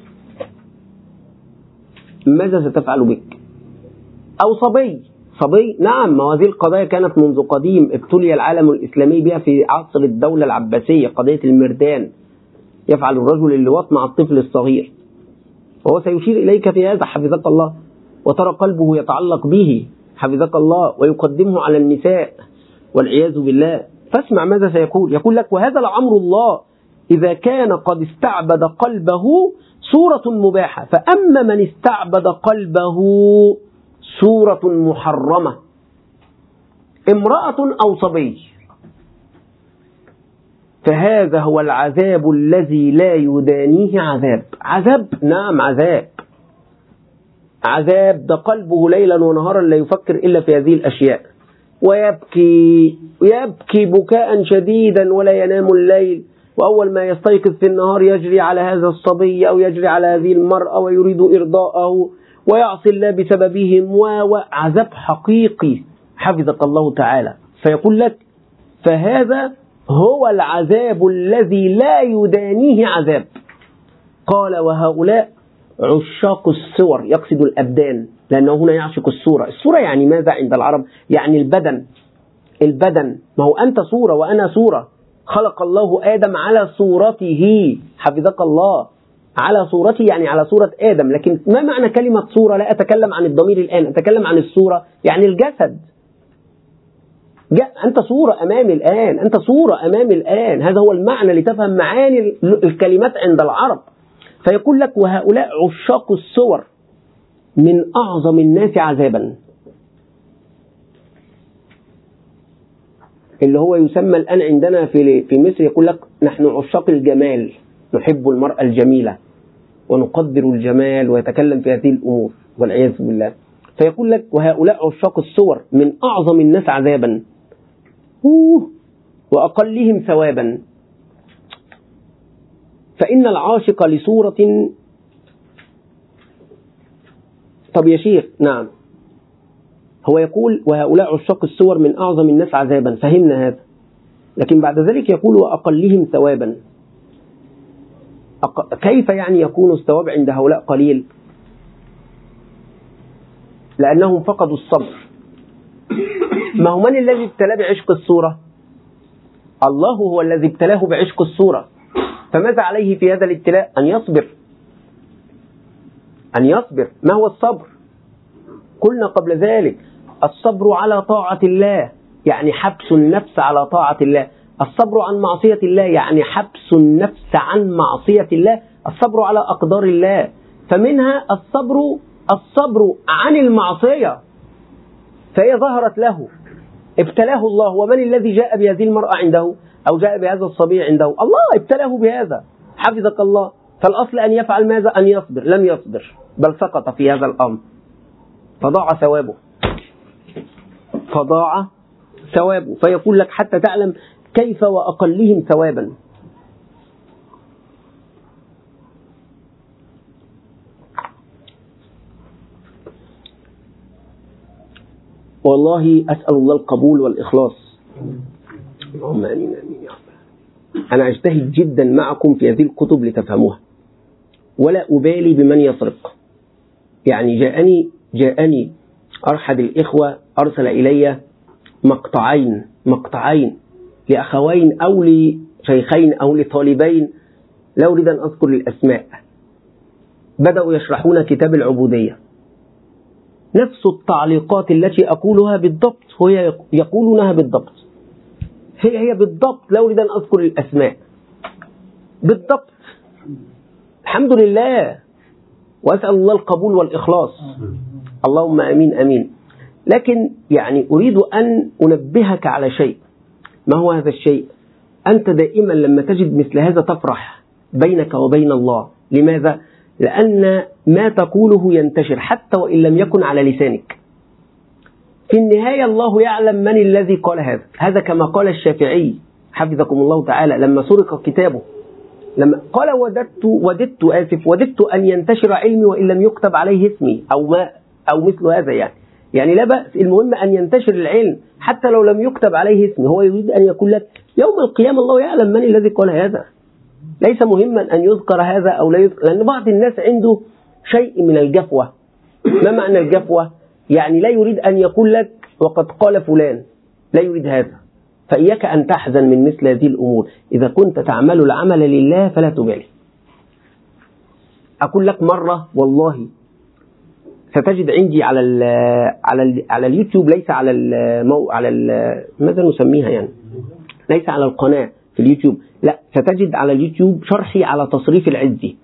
ماذا ستفعل بك؟ أو صبي صبي نعم، ما هذه القضايا كانت منذ قديم ابتلي العالم الإسلامي بها في عصر الدولة العباسية، قضية المردان، يفعل الرجل اللواط مع الطفل الصغير، وهو سيشير إليك في هذا حفظك الله، وترى قلبه يتعلق به حفظك الله ويقدمه على النساء والعياذ بالله. فاسمع ماذا سيقول، يقول لك: وهذا لأمر الله إذا كان قد استعبد قلبه صورة مباحة، فأما من استعبد قلبه صورة محرمة، امرأة أو صبي، فهذا هو العذاب الذي لا يدانيه عذاب. عذاب نعم، عذاب عذاب ده قلبه ليلا ونهارا لا يفكر إلا في هذه الأشياء، ويبكي يبكي بكاء شديدا ولا ينام الليل، وأول ما يستيقظ في النهار يجري على هذا الصبي أو يجري على هذه المرأة ويريد إرضاءه ويعصي الله بسببهم، وعذاب حقيقي حفظك الله تعالى. فيقول لك: فهذا هو العذاب الذي لا يدانيه عذاب. قال: وهؤلاء عشاق الصور، يقصد الأبدان، لأنه هنا يعشق الصورة. الصورة يعني ماذا عند العرب؟ يعني البدن. البدن، ما هو أنت صورة وأنا صورة، خلق الله آدم على صورته حفظك الله، على صورته يعني على صورة آدم. لكن ما معنى كلمة صورة؟ لا أتكلم عن الضمير الآن، أتكلم عن الصورة يعني الجسد. أنت صورة أمامي الآن، أنت صورة أمامي الآن، هذا هو المعنى لتفهم معاني الكلمات عند العرب. فيقول لك: وهؤلاء عشاق الصور من أعظم الناس عذابا، اللي هو يسمى الآن عندنا في في مصر، يقول لك: نحن عشاق الجمال، نحب المرأة الجميلة ونقدر الجمال، ويتكلم في هذه الأمور والعياذ بالله. فيقول لك: وهؤلاء عشاق الصور من أعظم الناس عذابا وأقلهم ثوابا، فإن العاشق لصورة. طب يا شيخ، نعم، هو يقول: وهؤلاء عشاق الصور من أعظم الناس عذابا، فهمنا هذا، لكن بعد ذلك يقول: وأقلهم ثوابا. أق... كيف يعني يكون الثواب عند هؤلاء قليل؟ لأنهم فقدوا الصبر. ما هو من الذي ابتلاه بعشق الصورة؟ الله هو الذي ابتلاه بعشق الصورة. فماذا عليه في هذا الابتلاء؟ أن يصبر، أن يصبر. ما هو الصبر؟ قلنا قبل ذلك: الصبر على طاعة الله يعني حبس النفس على طاعة الله، الصبر عن معصية الله يعني حبس النفس عن معصية الله، الصبر على أقدار الله. فمنها الصبر الصبر عن المعصية، فهي ظهرت له، ابتلاه الله. ومن الذي جاء بهذه المرأة عنده أو جاء بهذا الصبي عنده؟ الله ابتلاه بهذا حفظك الله. فالأصل أن يفعل ماذا؟ أن يصبر. لم يصبر، بل سقط في هذا الأمر، فضاع ثوابه، فضاع ثوابه. فيقول لك: حتى تعلم كيف وأقلهم ثوابا. والله أسأل الله القبول والإخلاص، اللهم آمين آمين يا رب. أنا أجتهد جدا معكم في هذه الكتب لتفهموها، ولا أبالي بمن يسرق. يعني جاءني جاءني أحد الإخوة أرسل إلي مقطعين مقطعين لأخوين أو لشيخين أو لطالبين، لا أريد أن أذكر الأسماء، بدأوا يشرحون كتاب العبودية، نفس التعليقات التي أقولها بالضبط وهي يقولونها بالضبط، هي هي بالضبط، لا أريد أن أذكر الأسماء، بالضبط. الحمد لله، وأسأل الله القبول والإخلاص، اللهم أمين أمين. لكن يعني أريد أن أنبهك على شيء. ما هو هذا الشيء؟ أنت دائما لما تجد مثل هذا تفرح بينك وبين الله. لماذا؟ لأن ما تقوله ينتشر حتى وإن لم يكن على لسانك. في النهاية الله يعلم من الذي قال هذا. هذا كما قال الشافعي حفظكم الله تعالى لما سرق كتابه لما قال وددت وددت آسف وددت أن ينتشر علمي وإن لم يكتب عليه اسمي أو ما أو مثل هذا، يعني يعني لا بأس، المهم أن ينتشر العلم حتى لو لم يكتب عليه اسمي. هو يريد أن يقول لك يوم القيامة الله يعلم من الذي قال هذا، ليس مهما أن يذكر هذا أو لا يذكر، لأن بعض الناس عنده شيء من الجفوة. ما معنى الجفوة؟ يعني لا يريد أن يقول لك وقد قال فلان، لا يريد هذا. فإياك أن تحزن من مثل هذه الأمور. إذا كنت تعمل العمل لله فلا تبالي. أقول لك مرة والله ستجد عندي على ال على ال على اليوتيوب، ليس على المو على ال ماذا نسميها يعني، ليس على القناة في اليوتيوب، لا، ستجد على اليوتيوب شرحي على تصريف العزي،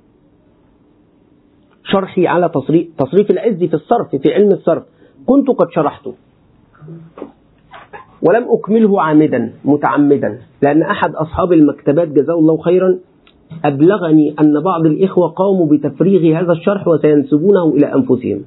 شرحي على تصريف تصريف العزي في الصرف، في علم الصرف، كنت قد شرحته ولم أكمله عامدا متعمدا، لأن أحد أصحاب المكتبات جزاه الله خيرا أبلغني أن بعض الإخوة قاموا بتفريغ هذا الشرح وسينسبونه إلى أنفسهم.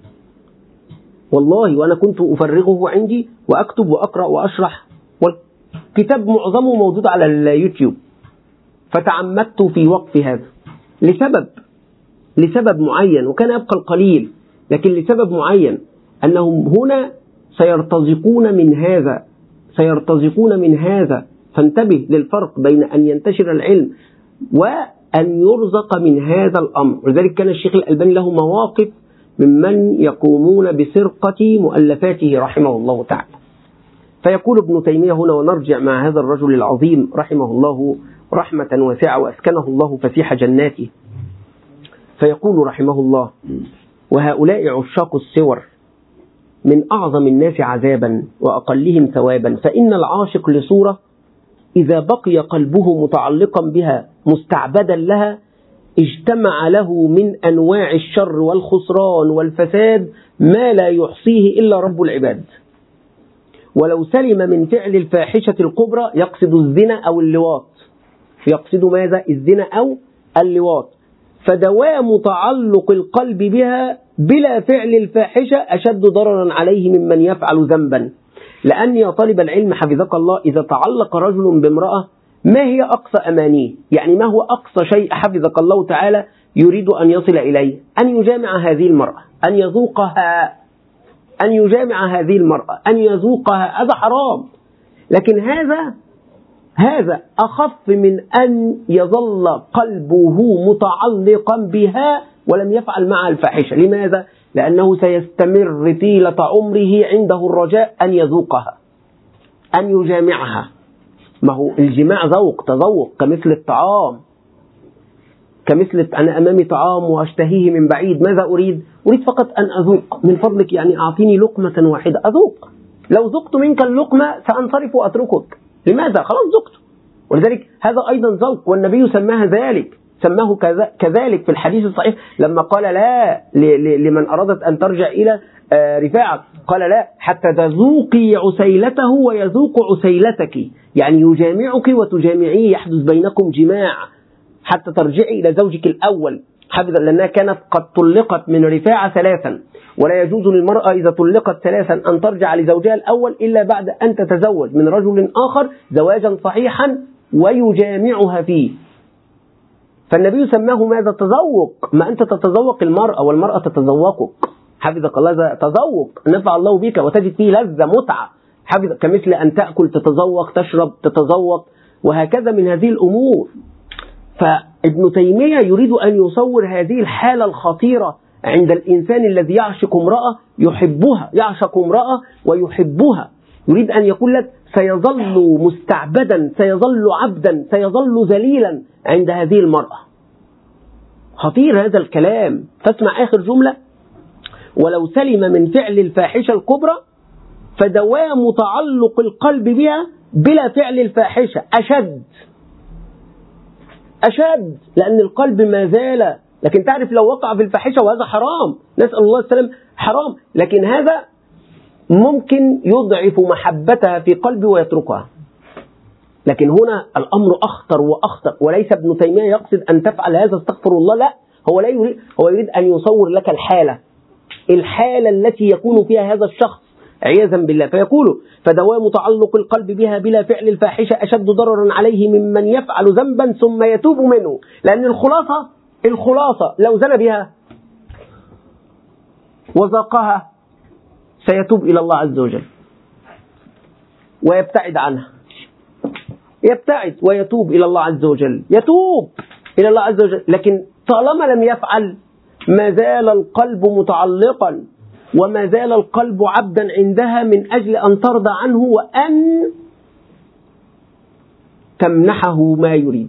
والله وأنا كنت أفرغه عندي وأكتب وأقرأ وأشرح، والكتاب معظمه موجود على اليوتيوب. فتعمدت في وقف هذا لسبب لسبب معين، وكان يبقى القليل، لكن لسبب معين أنهم هنا سيرتزقون من هذا سيرتزقون من هذا فانتبه للفرق بين أن ينتشر العلم وأن يرزق من هذا الأمر. ولذلك كان الشيخ الألباني له مواقف ممن يقومون بسرقة مؤلفاته رحمه الله تعالى. فيقول ابن تيمية هنا، ونرجع مع هذا الرجل العظيم رحمه الله رحمة واسعة وأسكنه الله فسيح جناته، فيقول رحمه الله: وهؤلاء عشاق السور من أعظم الناس عذابا وأقلهم ثوابا، فإن العاشق لصورة إذا بقي قلبه متعلقا بها مستعبدا لها اجتمع له من أنواع الشر والخسران والفساد ما لا يحصيه إلا رب العباد. ولو سلم من فعل الفاحشة الكبرى، يقصد الزنا أو اللواط، يقصد ماذا؟ الزنا أو اللواط، فدوام تعلق القلب بها بلا فعل الفاحشة أشد ضررا عليه ممن يفعل ذنبا. لأن يا طالب العلم حفظك الله، إذا تعلق رجل بامرأة ما هي أقصى أمانيه؟ يعني ما هو أقصى شيء حفظك الله تعالى يريد أن يصل إليه؟ أن يجامع هذه المرأة، أن يذوقها، أن يجامع هذه المرأة، أن يذوقها، هذا حرام. لكن هذا هذا أخف من أن يظل قلبه متعلقا بها ولم يفعل معها الفاحشة. لماذا؟ لأنه سيستمر طيلة عمره عنده الرجاء أن يذوقها، أن يجامعها. ما هو الجماع ذوق، تذوق، كمثل الطعام، كمثل أنا أمامي طعام وأشتهيه من بعيد، ماذا أريد؟ أريد فقط أن أذوق، من فضلك يعني أعطيني لقمة واحدة أذوق. لو ذقت منك اللقمة سأنصرف وأتركك. لماذا؟ خلاص ذقت. ولذلك هذا أيضا ذوق، والنبي سماها ذلك، سماه كذلك في الحديث الصحيح لما قال لا لمن أرادت أن ترجع إلى رفاعة، قال لا حتى تذوقي عسيلته ويذوق عسيلتك، يعني يجامعك وتجامعيه، يحدث بينكم جماع حتى ترجعي إلى زوجك الأول حفظا، لأنها كانت قد طلقت من رفاعة ثلاثا، ولا يجوز للمرأة إذا طلقت ثلاثا أن ترجع لزوجها الأول إلا بعد أن تتزوج من رجل آخر زواجا صحيحا ويجامعها فيه. فالنبي سماه ماذا؟ تذوق. ما أنت تتذوق المرأة والمرأة تتذوقك، حفظك الله، تذوق نفع الله بك وتجد فيه لذة متعة، حفظ كمثل أن تأكل تتذوق، تشرب تتذوق، وهكذا من هذه الأمور. فابن تيمية يريد أن يصور هذه الحالة الخطيرة عند الإنسان الذي يعشق امرأة يحبها، يعشق امرأة ويحبها، يريد أن يقول لك سيظل مستعبدا، سيظل عبدا، سيظل ذليلا عند هذه المرأة. خطير هذا الكلام. فاسمع آخر جملة: ولو سلم من فعل الفاحشة الكبرى فدوام تعلق القلب بها بلا فعل الفاحشة أشد أشد لأن القلب ما زال. لكن تعرف لو وقع في الفاحشة، وهذا حرام، نسأل الله السلام، حرام، لكن هذا ممكن يضعف محبتها في قلبه ويتركها. لكن هنا الأمر أخطر وأخطر، وليس ابن تيمية يقصد أن تفعل هذا استغفر الله، لا، هو لا يريد، هو يريد أن يصور لك الحالة الحالة التي يكون فيها هذا الشخص عياذا بالله. فيقول فدوام تعلق القلب بها بلا فعل الفاحشة أشد ضررا عليه ممن يفعل ذنبا ثم يتوب منه. لأن الخلاصة الخلاصة لو زنى بها وذاقها سيتوب إلى الله عز وجل ويبتعد عنها، يبتعد ويتوب إلى الله عز وجل، يتوب إلى الله عز وجل. لكن طالما لم يفعل ما زال القلب متعلقا وما زال القلب عبدا عندها من أجل أن ترضى عنه وأن تمنحه ما يريد.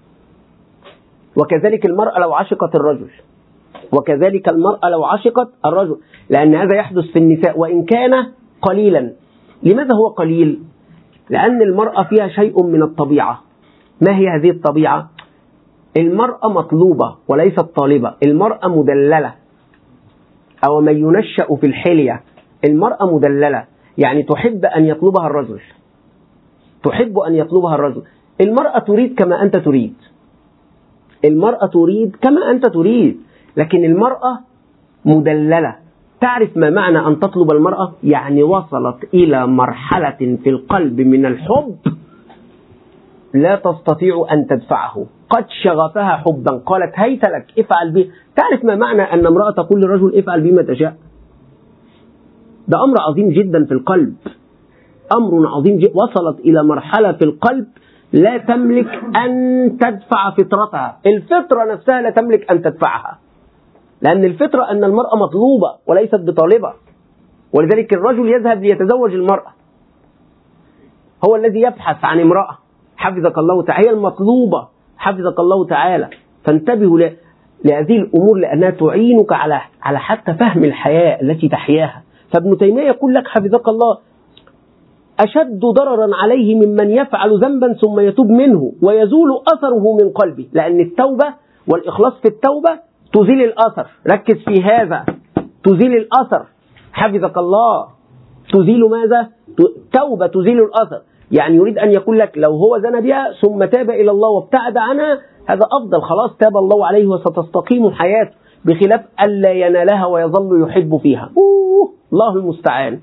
وكذلك المرأة لو عشقت الرجل، وكذلك المرأة لو عشقت الرجل، لأن هذا يحدث في النساء وإن كان قليلا. لماذا هو قليل؟ لأن المرأة فيها شيء من الطبيعة. ما هي هذه الطبيعة؟ المرأة مطلوبة وليست طالبة، المرأة مدللة، أو من ينشأ في الحلية. المرأة مدللة يعني تحب أن يطلبها الرجل، تحب أن يطلبها الرجل. المرأة تريد كما أنت تريد، المرأة تريد كما أنت تريد، لكن المرأة مدللة. تعرف ما معنى أن تطلب المرأة؟ يعني وصلت إلى مرحلة في القلب من الحب لا تستطيع أن تدفعه، قد شغفها حبا قالت هيت لك افعل به. تعرف ما معنى أن امرأة تقول للرجل افعل بما تشاء؟ ده أمر عظيم جدا في القلب، أمر عظيم جدا. وصلت إلى مرحلة في القلب لا تملك أن تدفع فطرتها، الفطرة نفسها لا تملك أن تدفعها، لأن الفطرة أن المرأة مطلوبة وليست بطالبة. ولذلك الرجل يذهب ليتزوج المرأة، هو الذي يبحث عن امرأة حفظك الله تعالى، هي المطلوبة حفظك الله تعالى. فانتبهوا لهذه الأمور لأنها تعينك على على حتى فهم الحياة التي تحياها. فابن تيمية يقول لك حفظك الله أشد ضررا عليه ممن يفعل ذنبا ثم يتوب منه ويزول أثره من قلبه، لأن التوبة والإخلاص في التوبة تزيل الأثر. ركز في هذا، تزيل الأثر حفظك الله. تزيل ماذا؟ توبة تزيل الأثر. يعني يريد أن يقول لك لو هو زنى بها ثم تاب إلى الله وابتعد عنها هذا أفضل، خلاص تاب الله عليه وستستقيم حياته، بخلاف ألا ينالها ويظل يحب فيها. أوه الله المستعان.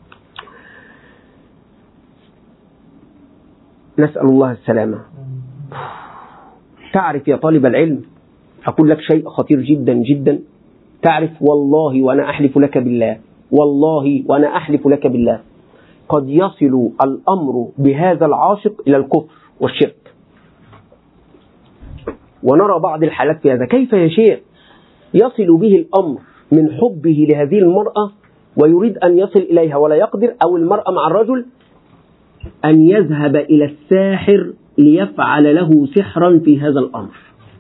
نسأل الله السلامة. تعرف يا طالب العلم أقول لك شيء خطير جدا جدا. تعرف والله وأنا أحلف لك بالله، والله وأنا أحلف لك بالله قد يصل الأمر بهذا العاشق إلى الكفر والشرك. ونرى بعض الحالات في هذا. كيف يا شيخ يصل به الأمر من حبه لهذه المرأة ويريد أن يصل إليها ولا يقدر، أو المرأة مع الرجل أن يذهب إلى الساحر ليفعل له سحرا في هذا الأمر،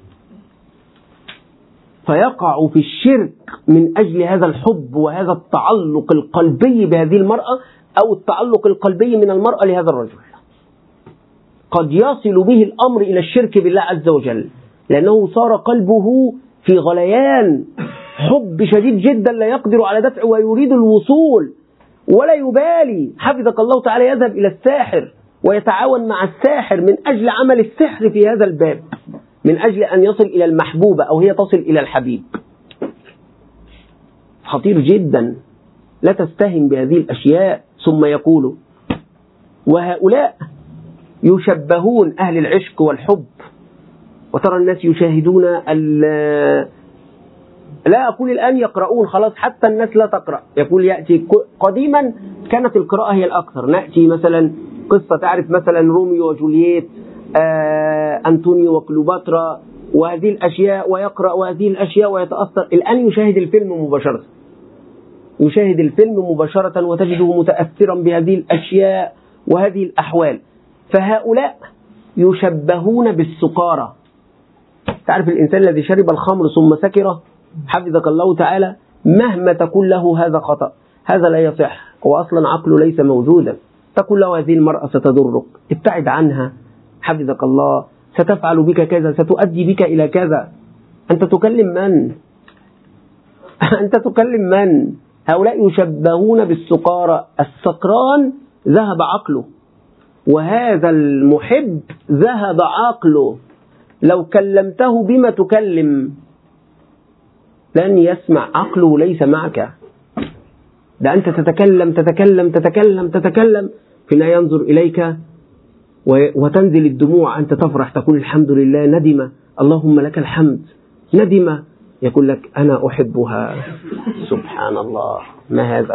فيقع في الشرك من أجل هذا الحب وهذا التعلق القلبي بهذه المرأة، أو التعلق القلبي من المرأة لهذا الرجل. قد يصل به الأمر إلى الشرك بالله عز وجل، لأنه صار قلبه في غليان حب شديد جدا لا يقدر على دفعه ويريد الوصول ولا يبالي. حفظك الله تعالى يذهب إلى الساحر ويتعاون مع الساحر من أجل عمل السحر في هذا الباب، من أجل أن يصل إلى المحبوبة أو هي تصل إلى الحبيب. خطير جدا، لا تستهن بهذه الأشياء. ثم يقول وهؤلاء يشبهون أهل العشق والحب، وترى الناس يشاهدون لا أقول الآن يقرؤون، خلاص حتى الناس لا تقرأ. يقول يأتي قديما كانت القراءة هي الأكثر، نأتي مثلا قصة تعرف مثلا روميو وجولييت، آه أنطونيو وكليوباترا وهذه الأشياء، ويقرأ وهذه الأشياء ويتأثر. الآن يشاهد الفيلم مباشرة، يشاهد الفيلم مباشرة وتجده متأثرا بهذه الأشياء وهذه الأحوال. فهؤلاء يشبهون بالسكارى. تعرف الإنسان الذي شرب الخمر ثم سكره حفظك الله تعالى مهما تقول له هذا خطأ، هذا لا يصح، وأصلا عقله ليس موجودا. تقول له هذه المرأة ستضرك، ابتعد عنها حفظك الله، ستفعل بك كذا، ستؤدي بك إلى كذا. أنت تكلم من؟ أنت تكلم من؟ هؤلاء يشبهون بالسكارى. السكران ذهب عقله، وهذا المحب ذهب عقله. لو كلمته بما تكلم لن يسمع، عقله ليس معك. ده أنت تتكلم تتكلم تتكلم تتكلم فينا ينظر إليك وتنزل الدموع، أنت تفرح تقول الحمد لله، ندم اللهم لك الحمد، ندم يقول لك أنا أحبها. سبحان الله، ما هذا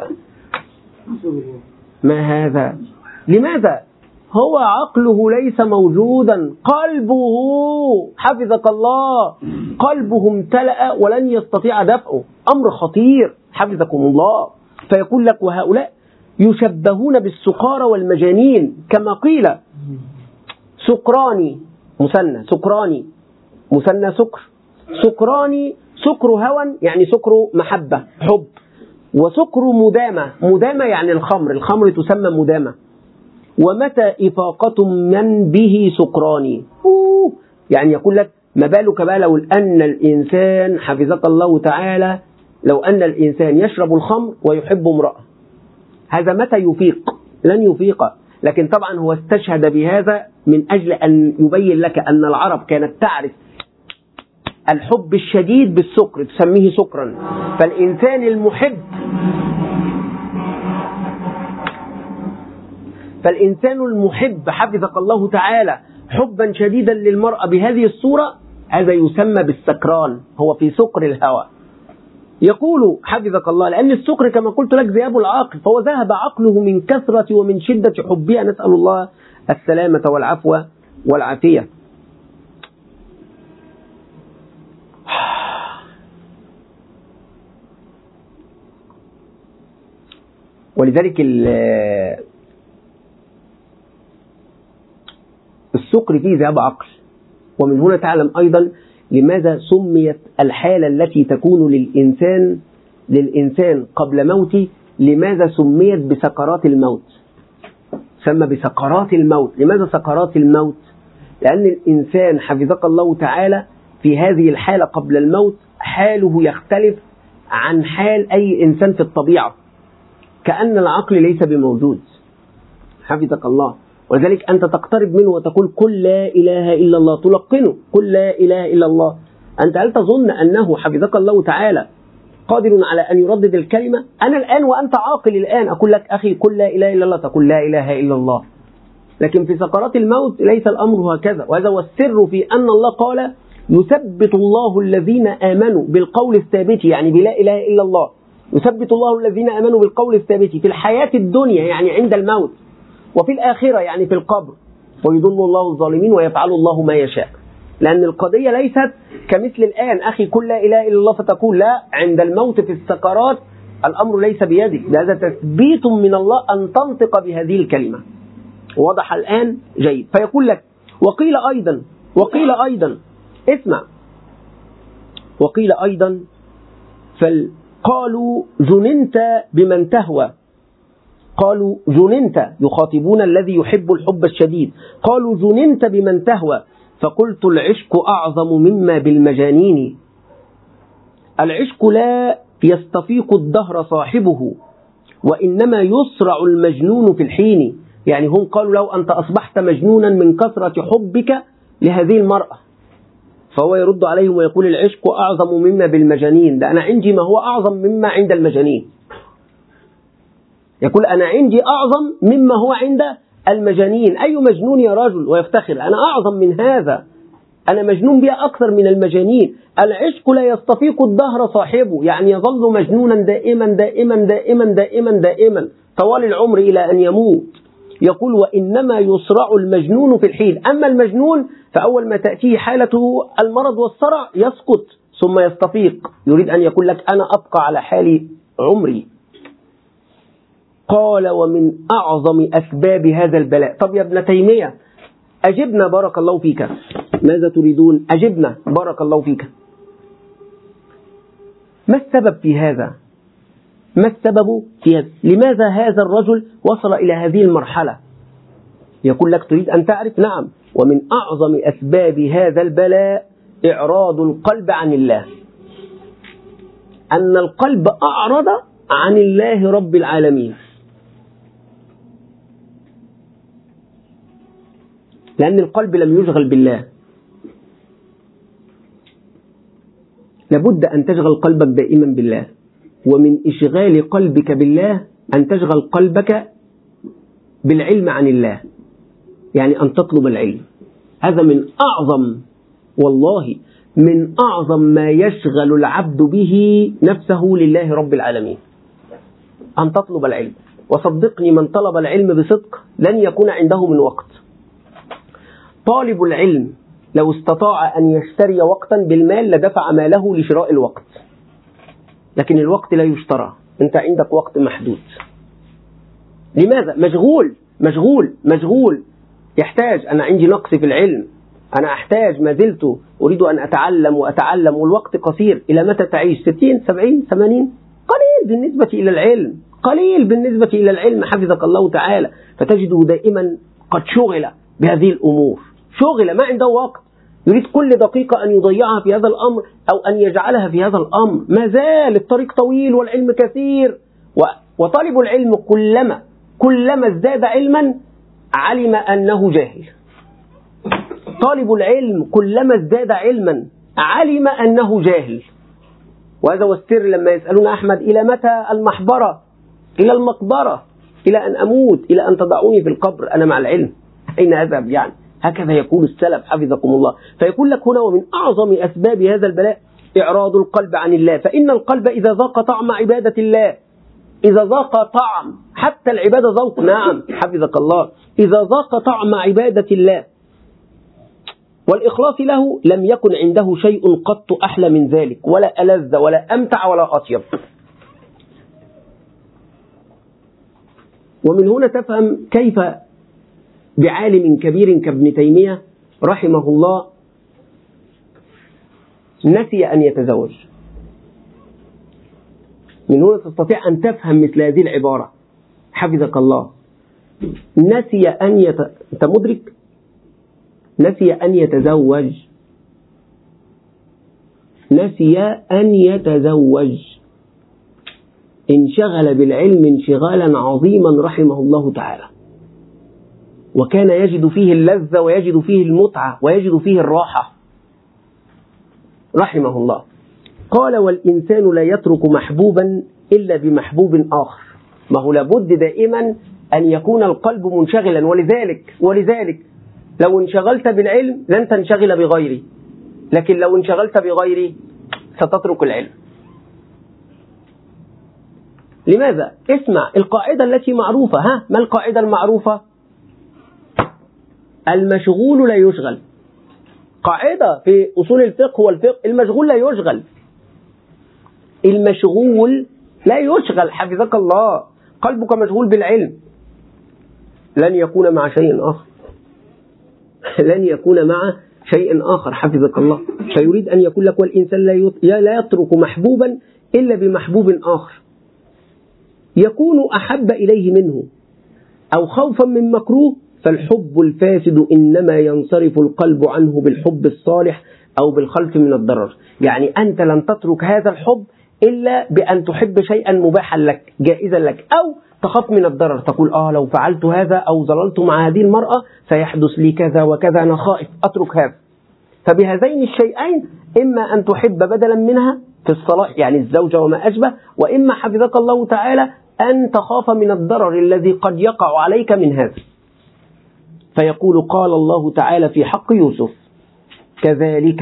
ما هذا لماذا؟ هو عقله ليس موجودا، قلبه حفظك الله قلبه امتلأ ولن يستطيع دفعه، أمر خطير حفظكم الله. فيقول لك وهؤلاء يشبهون بالسكارى والمجانين، كما قيل سكراني مثنى، سكراني مثنى سكر، سكراني سكر هوى يعني سكر محبة حب، وسكر مدامة، مدامة يعني الخمر، الخمر تسمى مدامة. ومتى إفاقة من به سكراني، يعني يقول لك ما بالك بقى لو أن الإنسان حفظك الله تعالى، لو أن الإنسان يشرب الخمر ويحب امرأة، هذا متى يفيق؟ لن يفيق. لكن طبعا هو استشهد بهذا من أجل أن يبين لك أن العرب كانت تعرف الحب الشديد بالسكر، تسميه سكرا. فالإنسان المحب فالإنسان المحب حفظك الله تعالى حبا شديدا للمرأة بهذه الصورة، هذا يسمى بالسكران، هو في سكر الهوى. يقول حفظك الله لأن السكر كما قلت لك ذهاب العقل، فهو ذهب عقله من كثرة ومن شدة حبها، نسأل الله السلامة والعفو والعافية. ولذلك السكر فيه ذهاب عقل. ومن هنا تعلم أيضا لماذا سميت الحالة التي تكون للإنسان للإنسان قبل موته، لماذا سميت بسكرات الموت؟ سمى بسكرات الموت. لماذا سكرات الموت؟ لأن الإنسان حفظك الله تعالى في هذه الحالة قبل الموت حاله يختلف عن حال أي إنسان في الطبيعة، كأن العقل ليس بموجود حفظك الله. ولذلك أنت تقترب منه وتقول قل لا إله إلا الله، تلقنه قل لا إله إلا الله. أنت هل تظن أنه حفظك الله تعالى قادر على أن يردد الكلمة؟ أنا الآن وأنت عاقل الآن أقول لك أخي قل لا إله إلا الله، تقول لا إله إلا الله. لكن في سكرات الموت ليس الأمر هكذا. وهذا هو السر في أن الله قال يثبت الله الذين آمنوا بالقول الثابت، يعني بلا إله إلا الله، يثبت الله الذين آمنوا بالقول الثابت في الحياة الدنيا يعني عند الموت، وفي الآخرة يعني في القبر، ويضل الله الظالمين ويفعل الله ما يشاء. لأن القضية ليست كمثل الآن أخي كل لا إله إلا الله فتقول لا، عند الموت في السكرات الأمر ليس بيدك، هذا تثبيت من الله أن تنطق بهذه الكلمة. واضح الآن؟ جيد. فيقول لك وقيل أيضا وقيل أيضا اسمع وقيل أيضا فقالوا جننت بمن تهوى، قالوا جننت، يخاطبون الذي يحب الحب الشديد، قالوا جننت بمن تهوى، فقلت العشق أعظم مما بالمجانين. العشق لا يستفيق الدهر صاحبه، وإنما يسرع المجنون في الحين. يعني هم قالوا لو أنت أصبحت مجنونا من كثرة حبك لهذه المرأة، فهو يرد عليهم ويقول العشق أعظم مما بالمجانين، ده أنا عندي ما هو أعظم مما عند المجانين. يقول أنا عندي أعظم مما هو عند المجانين. أي مجنون يا رجل؟ ويفتخر أنا أعظم من هذا، أنا مجنون بها أكثر من المجانين. العشق لا يستفيق الدهر صاحبه، يعني يظل مجنونا دائما دائما دائما دائما دائما طوال العمر إلى أن يموت. يقول وإنما يسرع المجنون في الحين. أما المجنون فأول ما تأتيه حالته المرض والصرع يسقط ثم يستفيق، يريد أن يقول لك أنا أبقى على حال عمري. قال ومن أعظم أسباب هذا البلاء. طب يا ابن تيمية أجبنا بارك الله فيك، ماذا تريدون؟ أجبنا بارك الله فيك. ما السبب في هذا؟ ما السبب في هذا؟ لماذا هذا الرجل وصل إلى هذه المرحلة؟ يقول لك تريد أن تعرف؟ نعم. ومن أعظم أسباب هذا البلاء إعراض القلب عن الله، أن القلب أعرض عن الله رب العالمين، لأن القلب لم يشغل بالله. لابد أن تشغل قلبك دائما بالله. ومن إشغال قلبك بالله أن تشغل قلبك بالعلم عن الله، يعني أن تطلب العلم. هذا من أعظم، والله من أعظم ما يشغل العبد به نفسه لله رب العالمين، أن تطلب العلم. وصدقني من طلب العلم بصدق لن يكون عنده من وقت. طالب العلم لو استطاع أن يشتري وقتا بالمال لدفع ماله لشراء الوقت، لكن الوقت لا يشترى، أنت عندك وقت محدود. لماذا؟ مشغول مشغول مشغول يحتاج، أنا عندي نقص في العلم، أنا أحتاج، ما زلت أريد أن أتعلم وأتعلم والوقت قصير. إلى متى تعيش؟ ستين سبعين ثمانين؟ قليل بالنسبة إلى العلم، قليل بالنسبة إلى العلم حفظك الله تعالى. فتجده دائما قد شغل بهذه الأمور، شغل ما عنده وقت، يريد كل دقيقة أن يضيعها في هذا الأمر أو أن يجعلها في هذا الأمر. ما زال الطريق طويل والعلم كثير. وطالب العلم كلما كلما ازداد علما علم أنه جاهل. طالب العلم كلما ازداد علما علم أنه جاهل. وهذا هو السر لما يسألون أحمد إلى متى المحبرة؟ إلى المقبرة، إلى أن أموت، إلى أن تضعوني في القبر، أنا مع العلم أين أذهب يعني؟ هكذا يقول السلف حفظكم الله. فيقول لك هنا ومن أعظم أسباب هذا البلاء إعراض القلب عن الله. فإن القلب إذا ذاق طعم عبادة الله، إذا ذاق طعم، حتى العبادة ذوق، نعم حفظك الله، إذا ذاق طعم عبادة الله والإخلاص له لم يكن عنده شيء قط أحلى من ذلك، ولا ألذ ولا أمتع ولا أطيب. ومن هنا تفهم كيف بعالم كبير كابن تيمية رحمه الله نسي أن يتزوج. من هنا تستطيع أن تفهم مثل هذه العبارة حفظك الله. نسي أن يت... أنت مدرك؟ نسي أن يتزوج، نسي أن يتزوج، انشغل بالعلم انشغالا عظيما رحمه الله تعالى، وكان يجد فيه اللذة ويجد فيه المتعة ويجد فيه الراحة رحمه الله. قال والإنسان لا يترك محبوبا إلا بمحبوب آخر. ما هو لابد دائما أن يكون القلب منشغلا. ولذلك ولذلك لو انشغلت بالعلم لن تنشغل بغيره، لكن لو انشغلت بغيره ستترك العلم. لماذا؟ اسمع القاعدة التي معروفة. ها ما القاعدة المعروفة؟ المشغول لا يشغل. قاعدة في أصول الفقه والفقه، المشغول لا يشغل، المشغول لا يشغل حفظك الله. قلبك مشغول بالعلم لن يكون مع شيء آخر، لن يكون مع شيء آخر حفظك الله. فيريد أن يقول لك والإنسان لا يترك محبوبا إلا بمحبوب آخر يكون أحب إليه منه أو خوفا من مكروه. فالحب الفاسد إنما ينصرف القلب عنه بالحب الصالح أو بالخلف من الضرر. يعني أنت لن تترك هذا الحب إلا بأن تحب شيئا مباحا لك جائزا لك، أو تخاف من الضرر، تقول آه لو فعلت هذا أو ظللت مع هذه المرأة سيحدث لي كذا وكذا، أنا خائف أترك هذا. فبهذين الشيئين إما أن تحب بدلا منها في الصلاة يعني الزوجة وما أشبه، وإما حفظك الله تعالى أن تخاف من الضرر الذي قد يقع عليك من هذا. فيقول قال الله تعالى في حق يوسف كذلك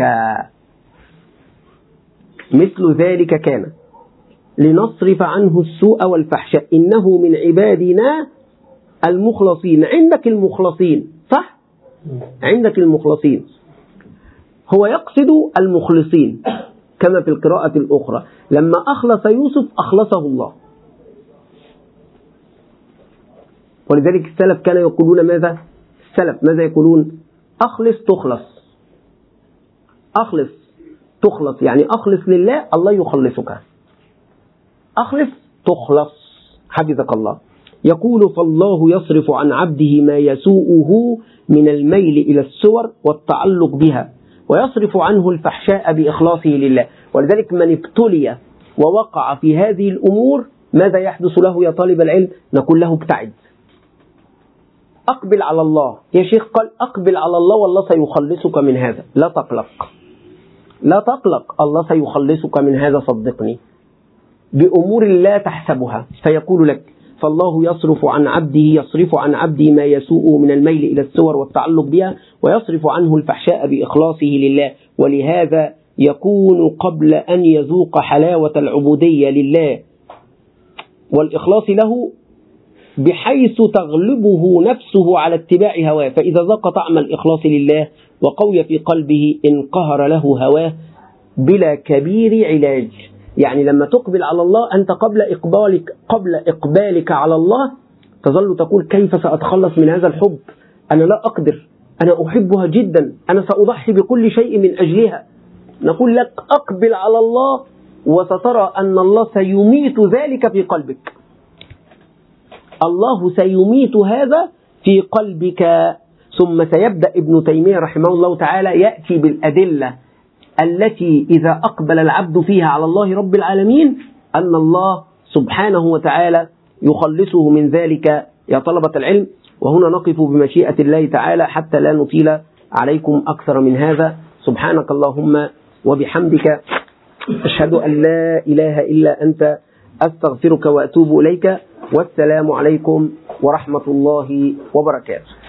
مثل ذلك كان لنصرف عنه السوء والفحشاء إنه من عبادنا المخلصين. عندك المخلصين صح؟ عندك المخلصين، هو يقصد المخلصين كما في القراءة الأخرى لما أخلص يوسف أخلصه الله. ولذلك السلف كانوا يقولون ماذا؟ السلف ماذا يقولون؟ أخلص تخلص، أخلص تخلص، يعني أخلص لله الله يخلصك، أخلص تخلص حفظك الله. يقول فالله يصرف عن عبده ما يسوءه من الميل إلى السور والتعلق بها، ويصرف عنه الفحشاء بإخلاصه لله. ولذلك من ابتلي ووقع في هذه الأمور ماذا يحدث له يا طالب العلم؟ نقول له ابتعد، أقبل على الله. يا شيخ قال أقبل على الله والله سيخلصك من هذا، لا تقلق لا تقلق، الله سيخلصك من هذا صدقني. بأمور لا تحسبها فيقول لك: فالله يصرف عن عبده يصرف عن عبده ما يسوءه من الميل إلى الصور والتعلق بها، ويصرف عنه الفحشاء بإخلاصه لله. ولهذا يكون قبل أن يذوق حلاوة العبودية لله والإخلاص له بحيث تغلبه نفسه على اتباع هواه، فإذا ذاق طعم الإخلاص لله وقوي في قلبه انقهر له هواه بلا كبير علاج. يعني لما تقبل على الله أنت قبل إقبالك قبل إقبالك على الله تظل تقول: كيف سأتخلص من هذا الحب؟ أنا لا أقدر، أنا أحبها جدا، أنا سأضحي بكل شيء من أجلها. نقول لك: أقبل على الله وسترى أن الله سيميت ذلك في قلبك. الله سيميت هذا في قلبك. ثم سيبدأ ابن تيمية رحمه الله تعالى يأتي بالأدلة التي إذا أقبل العبد فيها على الله رب العالمين أن الله سبحانه وتعالى يخلصه من ذلك يا طلبة العلم. وهنا نقف بمشيئة الله تعالى حتى لا نطيل عليكم أكثر من هذا. سبحانك اللهم وبحمدك، أشهد أن لا إله إلا أنت، أستغفرك وأتوب إليك. والسلام عليكم ورحمة الله وبركاته.